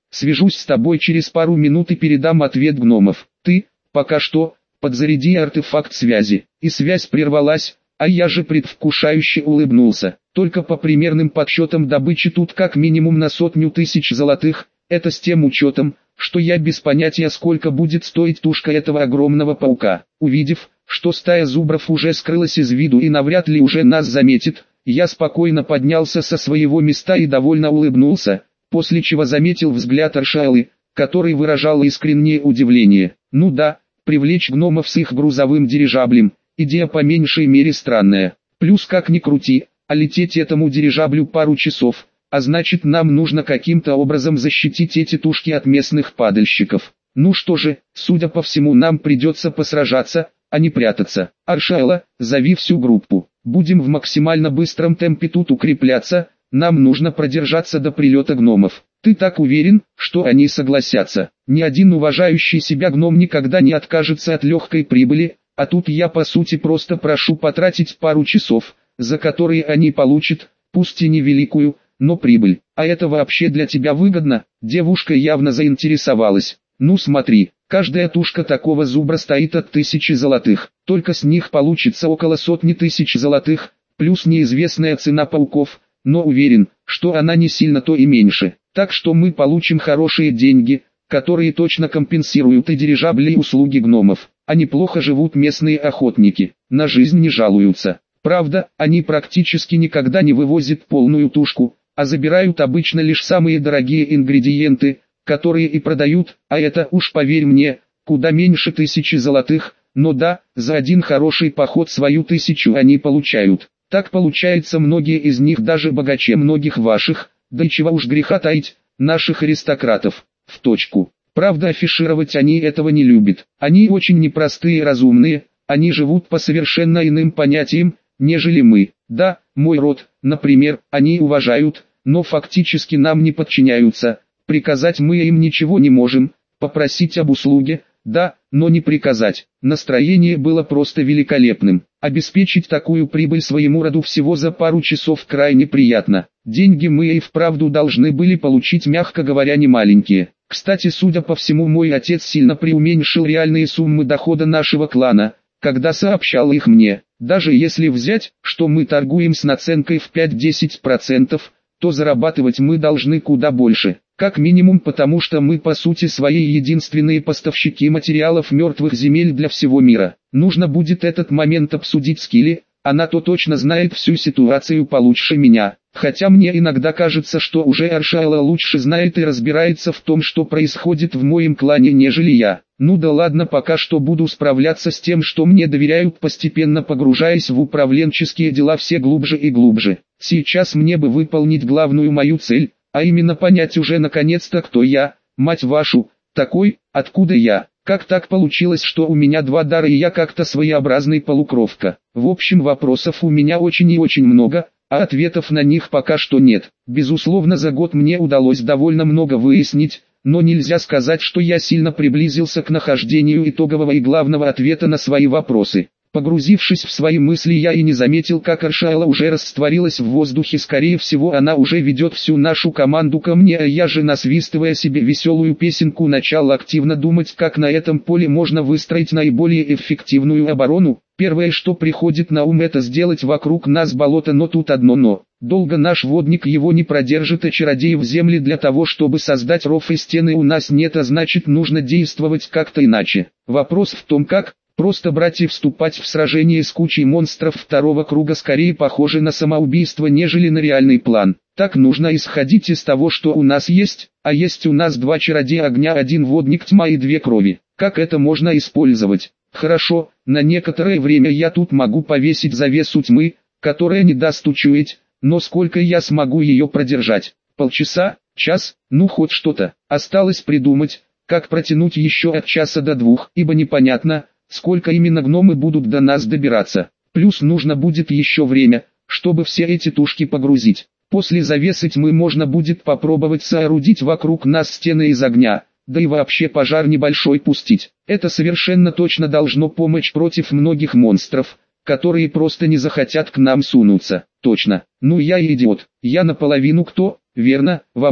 Свяжусь с тобой через пару минут и передам ответ гномов. Ты, пока что, подзаряди артефакт связи». И связь прервалась, а я же предвкушающе улыбнулся. Только по примерным подсчетам добычи тут как минимум на сотню тысяч золотых, это с тем учетом, что я без понятия сколько будет стоить тушка этого огромного паука. Увидев, что стая зубров уже скрылась из виду и навряд ли уже нас заметит, я спокойно поднялся со своего места и довольно улыбнулся, после чего заметил взгляд Аршайлы, который выражал искреннее удивление. Ну да, привлечь гномов с их грузовым дирижаблем, идея по меньшей мере странная. Плюс как ни крути, а лететь этому дирижаблю пару часов, а значит нам нужно каким-то образом защитить эти тушки от местных падальщиков. Ну что же, судя по всему нам придется посражаться, а не прятаться. Аршайла, зови всю группу. Будем в максимально быстром темпе тут укрепляться, нам нужно продержаться до прилета гномов. Ты так уверен, что они согласятся? Ни один уважающий себя гном никогда не откажется от легкой прибыли, а тут я по сути просто прошу потратить пару часов, за которые они получат, пусть и невеликую, но прибыль. А это вообще для тебя выгодно? Девушка явно заинтересовалась. Ну смотри, каждая тушка такого зубра стоит от тысячи золотых, только с них получится около сотни тысяч золотых, плюс неизвестная цена пауков, но уверен, что она не сильно то и меньше. Так что мы получим хорошие деньги, которые точно компенсируют и дирижабли, и услуги гномов. А неплохо живут местные охотники, на жизнь не жалуются. Правда, они практически никогда не вывозят полную тушку, а забирают обычно лишь самые дорогие ингредиенты, которые и продают, а это, уж поверь мне, куда меньше тысячи золотых, но да, за один хороший поход свою тысячу они получают. Так получается, многие из них даже богаче многих ваших, да и чего уж греха таить, наших аристократов. В точку. Правда, афишировать они этого не любят. Они очень непростые и разумные, они живут по совершенно иным понятиям, нежели мы. Да, мой род, например, они уважают, но фактически нам не подчиняются. Приказать мы им ничего не можем, попросить об услуге, да, но не приказать. Настроение было просто великолепным. Обеспечить такую прибыль своему роду всего за пару часов крайне приятно. Деньги мы и вправду должны были получить, мягко говоря, не маленькие. Кстати, судя по всему, мой отец сильно преуменьшил реальные суммы дохода нашего клана, когда сообщал их мне. Даже если взять, что мы торгуем с наценкой в пять-десять процентов, то зарабатывать мы должны куда больше. Как минимум потому, что мы по сути своей единственные поставщики материалов мертвых земель для всего мира. Нужно будет этот момент обсудить с Килли, она-то точно знает всю ситуацию получше меня. Хотя мне иногда кажется, что уже Аршайла лучше знает и разбирается в том, что происходит в моем клане, нежели я. Ну да ладно, пока что буду справляться с тем, что мне доверяют, постепенно погружаясь в управленческие дела все глубже и глубже. Сейчас мне бы выполнить главную мою цель, а именно понять уже наконец-то, кто я, мать вашу, такой, откуда я. Как так получилось, что у меня два дара и я как-то своеобразный полукровка? В общем, вопросов у меня очень и очень много, а ответов на них пока что нет. Безусловно, за год мне удалось довольно много выяснить, но нельзя сказать, что я сильно приблизился к нахождению итогового и главного ответа на свои вопросы. Погрузившись в свои мысли, я и не заметил, как Аршайла уже растворилась в воздухе. Скорее всего, она уже ведет всю нашу команду ко мне, а я же, насвистывая себе веселую песенку, начал активно думать, как на этом поле можно выстроить наиболее эффективную оборону. Первое, что приходит на ум, это сделать вокруг нас болото, но тут одно но. Долго наш водник его не продержит, а чародеев земли для того, чтобы создать ров и стены, у нас нет, а значит нужно действовать как-то иначе. Вопрос в том, как. Просто брать и вступать в сражение с кучей монстров второго круга скорее похоже на самоубийство, нежели на реальный план. Так нужно исходить из того, что у нас есть, а есть у нас два чародея огня, один водник тьма и две крови. Как это можно использовать? Хорошо, на некоторое время я тут могу повесить завесу тьмы, которая не даст учуять, но сколько я смогу ее продержать? Полчаса? Час? Ну хоть что-то. Осталось придумать, как протянуть еще от часа до двух, ибо непонятно, сколько именно гномы будут до нас добираться. Плюс нужно будет еще время, чтобы все эти тушки погрузить. После завесы тьмы можно будет попробовать соорудить вокруг нас стены из огня, да и вообще пожар небольшой пустить. Это совершенно точно должно помочь против многих монстров, которые просто не захотят к нам сунуться. Точно. Ну я и идиот. Я наполовину кто? Верно, вампир.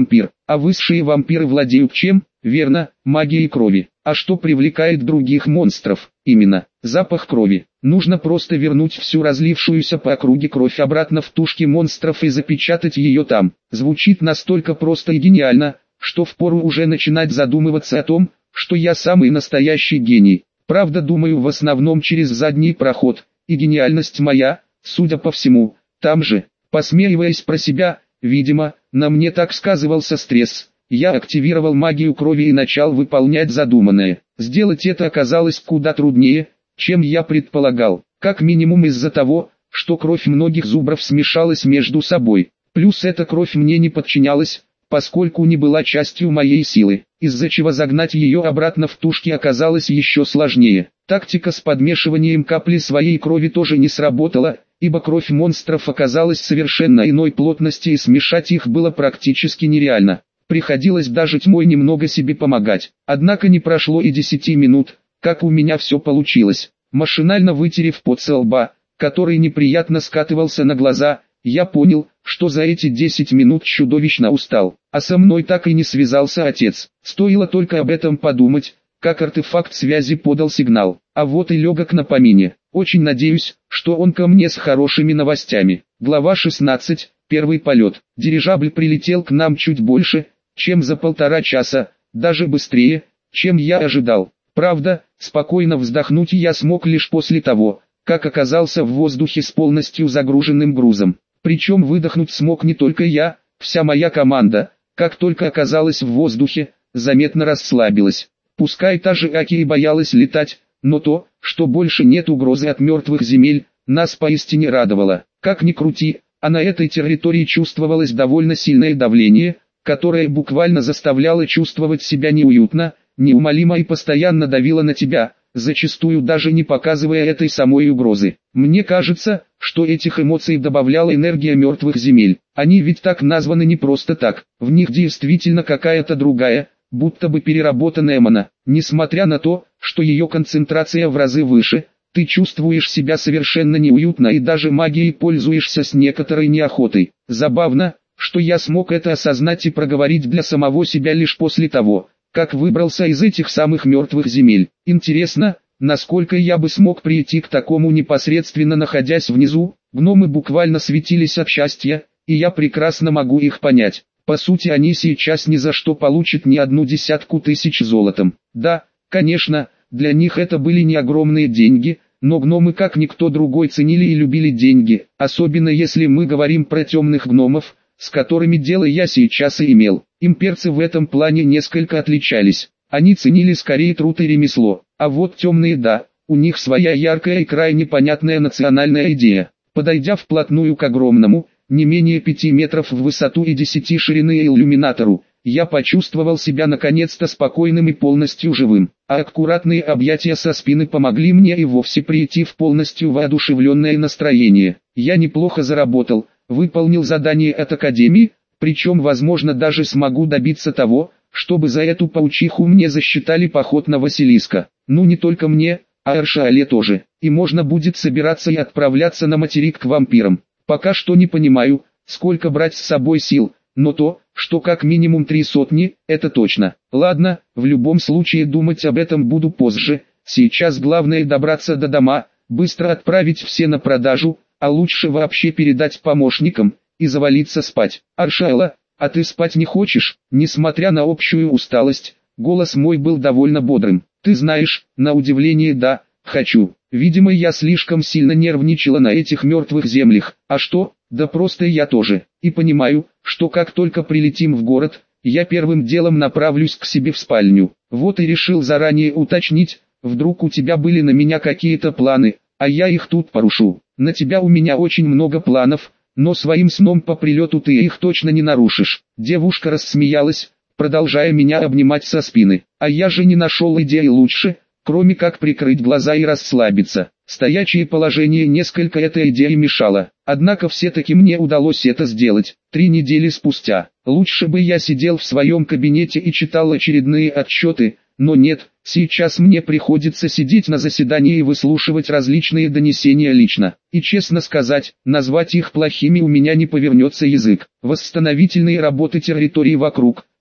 А высшие вампиры владеют чем? Верно, магией крови. А что привлекает других монстров? Именно, запах крови. Нужно просто вернуть всю разлившуюся по округе кровь обратно в тушки монстров и запечатать ее там. Звучит настолько просто и гениально, что впору уже начинать задумываться о том, что я самый настоящий гений. Правда, думаю в основном через задний проход, и гениальность моя, судя по всему, там же. Посмеиваясь про себя, видимо, на мне так сказывался стресс. Я активировал магию крови и начал выполнять задуманное. Сделать это оказалось куда труднее, чем я предполагал. Как минимум из-за того, что кровь многих зубров смешалась между собой. Плюс эта кровь мне не подчинялась, поскольку не была частью моей силы, из-за чего загнать ее обратно в тушки оказалось еще сложнее. Тактика с подмешиванием капли своей крови тоже не сработала, ибо кровь монстров оказалась совершенно иной плотности и смешать их было практически нереально. Приходилось даже тьмой немного себе помогать. Однако не прошло и десяти минут, как у меня все получилось. Машинально вытерев пот со лба, который неприятно скатывался на глаза, я понял, что за эти десять минут чудовищно устал. А со мной так и не связался отец. Стоило только об этом подумать, как артефакт связи подал сигнал. А вот и легок на помине. Очень надеюсь, что он ко мне с хорошими новостями. Глава шестнадцать. Первый полет. Дирижабль прилетел к нам чуть больше, чем за полтора часа, даже быстрее, чем я ожидал. Правда, спокойно вздохнуть я смог лишь после того, как оказался в воздухе с полностью загруженным грузом. Причем выдохнуть смог не только я, вся моя команда, как только оказалась в воздухе, заметно расслабилась. Пускай та же Аки и боялась летать, но то, что больше нет угрозы от мертвых земель, нас поистине радовало. Как ни крути, а на этой территории чувствовалось довольно сильное давление, которое буквально заставляло чувствовать себя неуютно, неумолимо и постоянно давило на тебя, зачастую даже не показывая этой самой угрозы. Мне кажется, что этих эмоций добавляла энергия мертвых земель. Они ведь так названы не просто так, в них действительно какая-то другая, будто бы переработанная мана. Несмотря на то, что ее концентрация в разы выше, ты чувствуешь себя совершенно неуютно и даже магией пользуешься с некоторой неохотой. Забавно, что я смог это осознать и проговорить для самого себя лишь после того, как выбрался из этих самых мертвых земель. Интересно, насколько я бы смог прийти к такому непосредственно находясь внизу. Гномы буквально светились от счастья, и я прекрасно могу их понять. По сути, они сейчас ни за что получат не одну десятку тысяч золотом. Да, конечно, для них это были не огромные деньги, но гномы как никто другой ценили и любили деньги, особенно если мы говорим про темных гномов, с которыми дело я сейчас и имел. Имперцы в этом плане несколько отличались. Они ценили скорее труд и ремесло, а вот темные да, у них своя яркая и крайне понятная национальная идея. Подойдя вплотную к огромному, не менее пяти метров в высоту и десяти ширины иллюминатору, я почувствовал себя наконец-то спокойным и полностью живым, а аккуратные объятия со спины помогли мне и вовсе прийти в полностью воодушевленное настроение. Я неплохо заработал, выполнил задание от Академии, причем возможно даже смогу добиться того, чтобы за эту паучиху мне засчитали поход на Василиска. Ну не только мне, а Аршаале тоже, и можно будет собираться и отправляться на материк к вампирам. Пока что не понимаю, сколько брать с собой сил, но то, что как минимум три сотни, это точно. Ладно, в любом случае думать об этом буду позже, сейчас главное добраться до дома, быстро отправить все на продажу, а лучше вообще передать помощникам, и завалиться спать. Аршаэла, а ты спать не хочешь? Несмотря на общую усталость, голос мой был довольно бодрым. Ты знаешь, на удивление да, хочу. Видимо я слишком сильно нервничала на этих мертвых землях. А что? Да просто я тоже. И понимаю, что как только прилетим в город, я первым делом направлюсь к себе в спальню. Вот и решил заранее уточнить, вдруг у тебя были на меня какие-то планы, а я их тут порушу. На тебя у меня очень много планов, но своим сном по прилету ты их точно не нарушишь. Девушка рассмеялась, продолжая меня обнимать со спины. А я же не нашел идеи лучше, кроме как прикрыть глаза и расслабиться. Стоячее положение несколько этой идеи мешало, однако все-таки мне удалось это сделать. Три недели спустя, лучше бы я сидел в своем кабинете и читал очередные отчеты, но нет, сейчас мне приходится сидеть на заседании и выслушивать различные донесения лично. И честно сказать, назвать их плохими у меня не повернется язык. Восстановительные работы территории вокруг,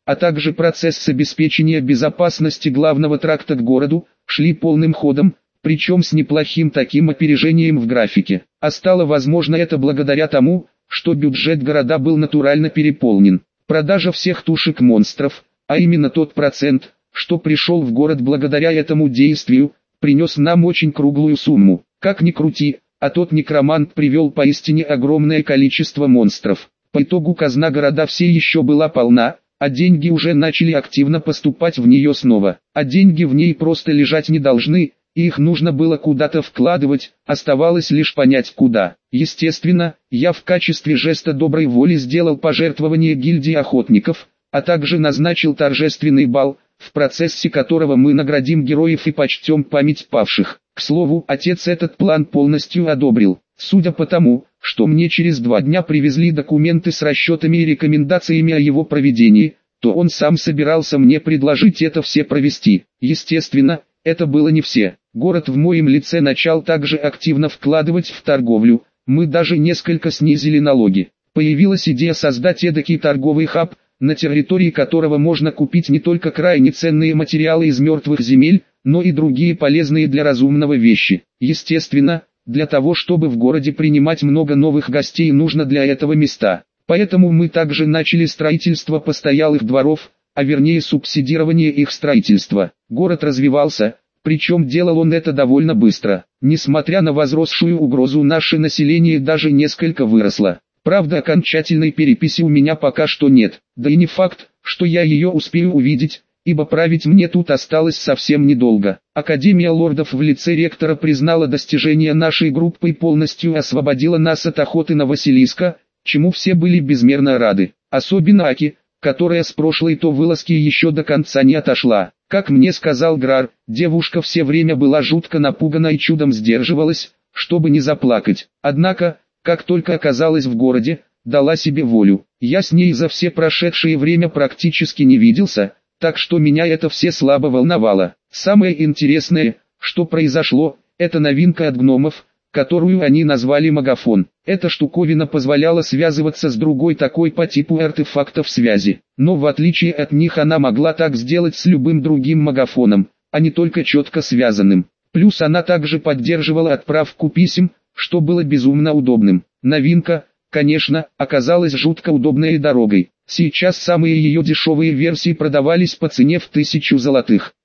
а также процесс обеспечения безопасности главного тракта к городу, шли полным ходом, причем с неплохим таким опережением в графике. А стало возможно это благодаря тому, что бюджет города был натурально переполнен. Продажа всех тушек монстров, а именно тот процент, что пришел в город благодаря этому действию, принес нам очень круглую сумму. Как ни крути, а тот некромант привел поистине огромное количество монстров. По итогу казна города все еще была полна, а деньги уже начали активно поступать в нее снова. А деньги в ней просто лежать не должны, и их нужно было куда-то вкладывать, оставалось лишь понять куда. Естественно, я в качестве жеста доброй воли сделал пожертвование гильдии охотников, а также назначил торжественный бал, в процессе которого мы наградим героев и почтем память павших. К слову, отец этот план полностью одобрил. Судя по тому, что мне через два дня привезли документы с расчетами и рекомендациями о его проведении, то он сам собирался мне предложить это все провести. Естественно, это было не все. Город в моем лице начал также активно вкладывать в торговлю, мы даже несколько снизили налоги. Появилась идея создать эдакий торговый хаб, на территории которого можно купить не только крайне ценные материалы из мертвых земель, но и другие полезные для разумного вещи. Естественно, для того чтобы в городе принимать много новых гостей нужно для этого места. Поэтому мы также начали строительство постоялых дворов, а вернее субсидирование их строительства. Город развивался, причем делал он это довольно быстро. Несмотря на возросшую угрозу, наше население даже несколько выросло. Правда, окончательной переписи у меня пока что нет, да и не факт, что я ее успею увидеть, ибо править мне тут осталось совсем недолго. Академия лордов в лице ректора признала достижения нашей группы и полностью освободила нас от охоты на Василиска, чему все были безмерно рады. Особенно Аки, которая с прошлой то вылазки еще до конца не отошла. Как мне сказал Грар, девушка все время была жутко напугана и чудом сдерживалась, чтобы не заплакать. Однако, как только оказалась в городе, дала себе волю. Я с ней за все прошедшее время практически не виделся, так что меня это все слабо волновало. Самое интересное, что произошло, это новинка от гномов, которую они назвали магафон. Эта штуковина позволяла связываться с другой такой по типу артефактов связи. Но в отличие от них она могла так сделать с любым другим магафоном, а не только четко связанным. Плюс она также поддерживала отправку писем, что было безумно удобным. Новинка, конечно, оказалась жутко удобной и дорогой. Сейчас самые ее дешевые версии продавались по цене в тысячу золотых.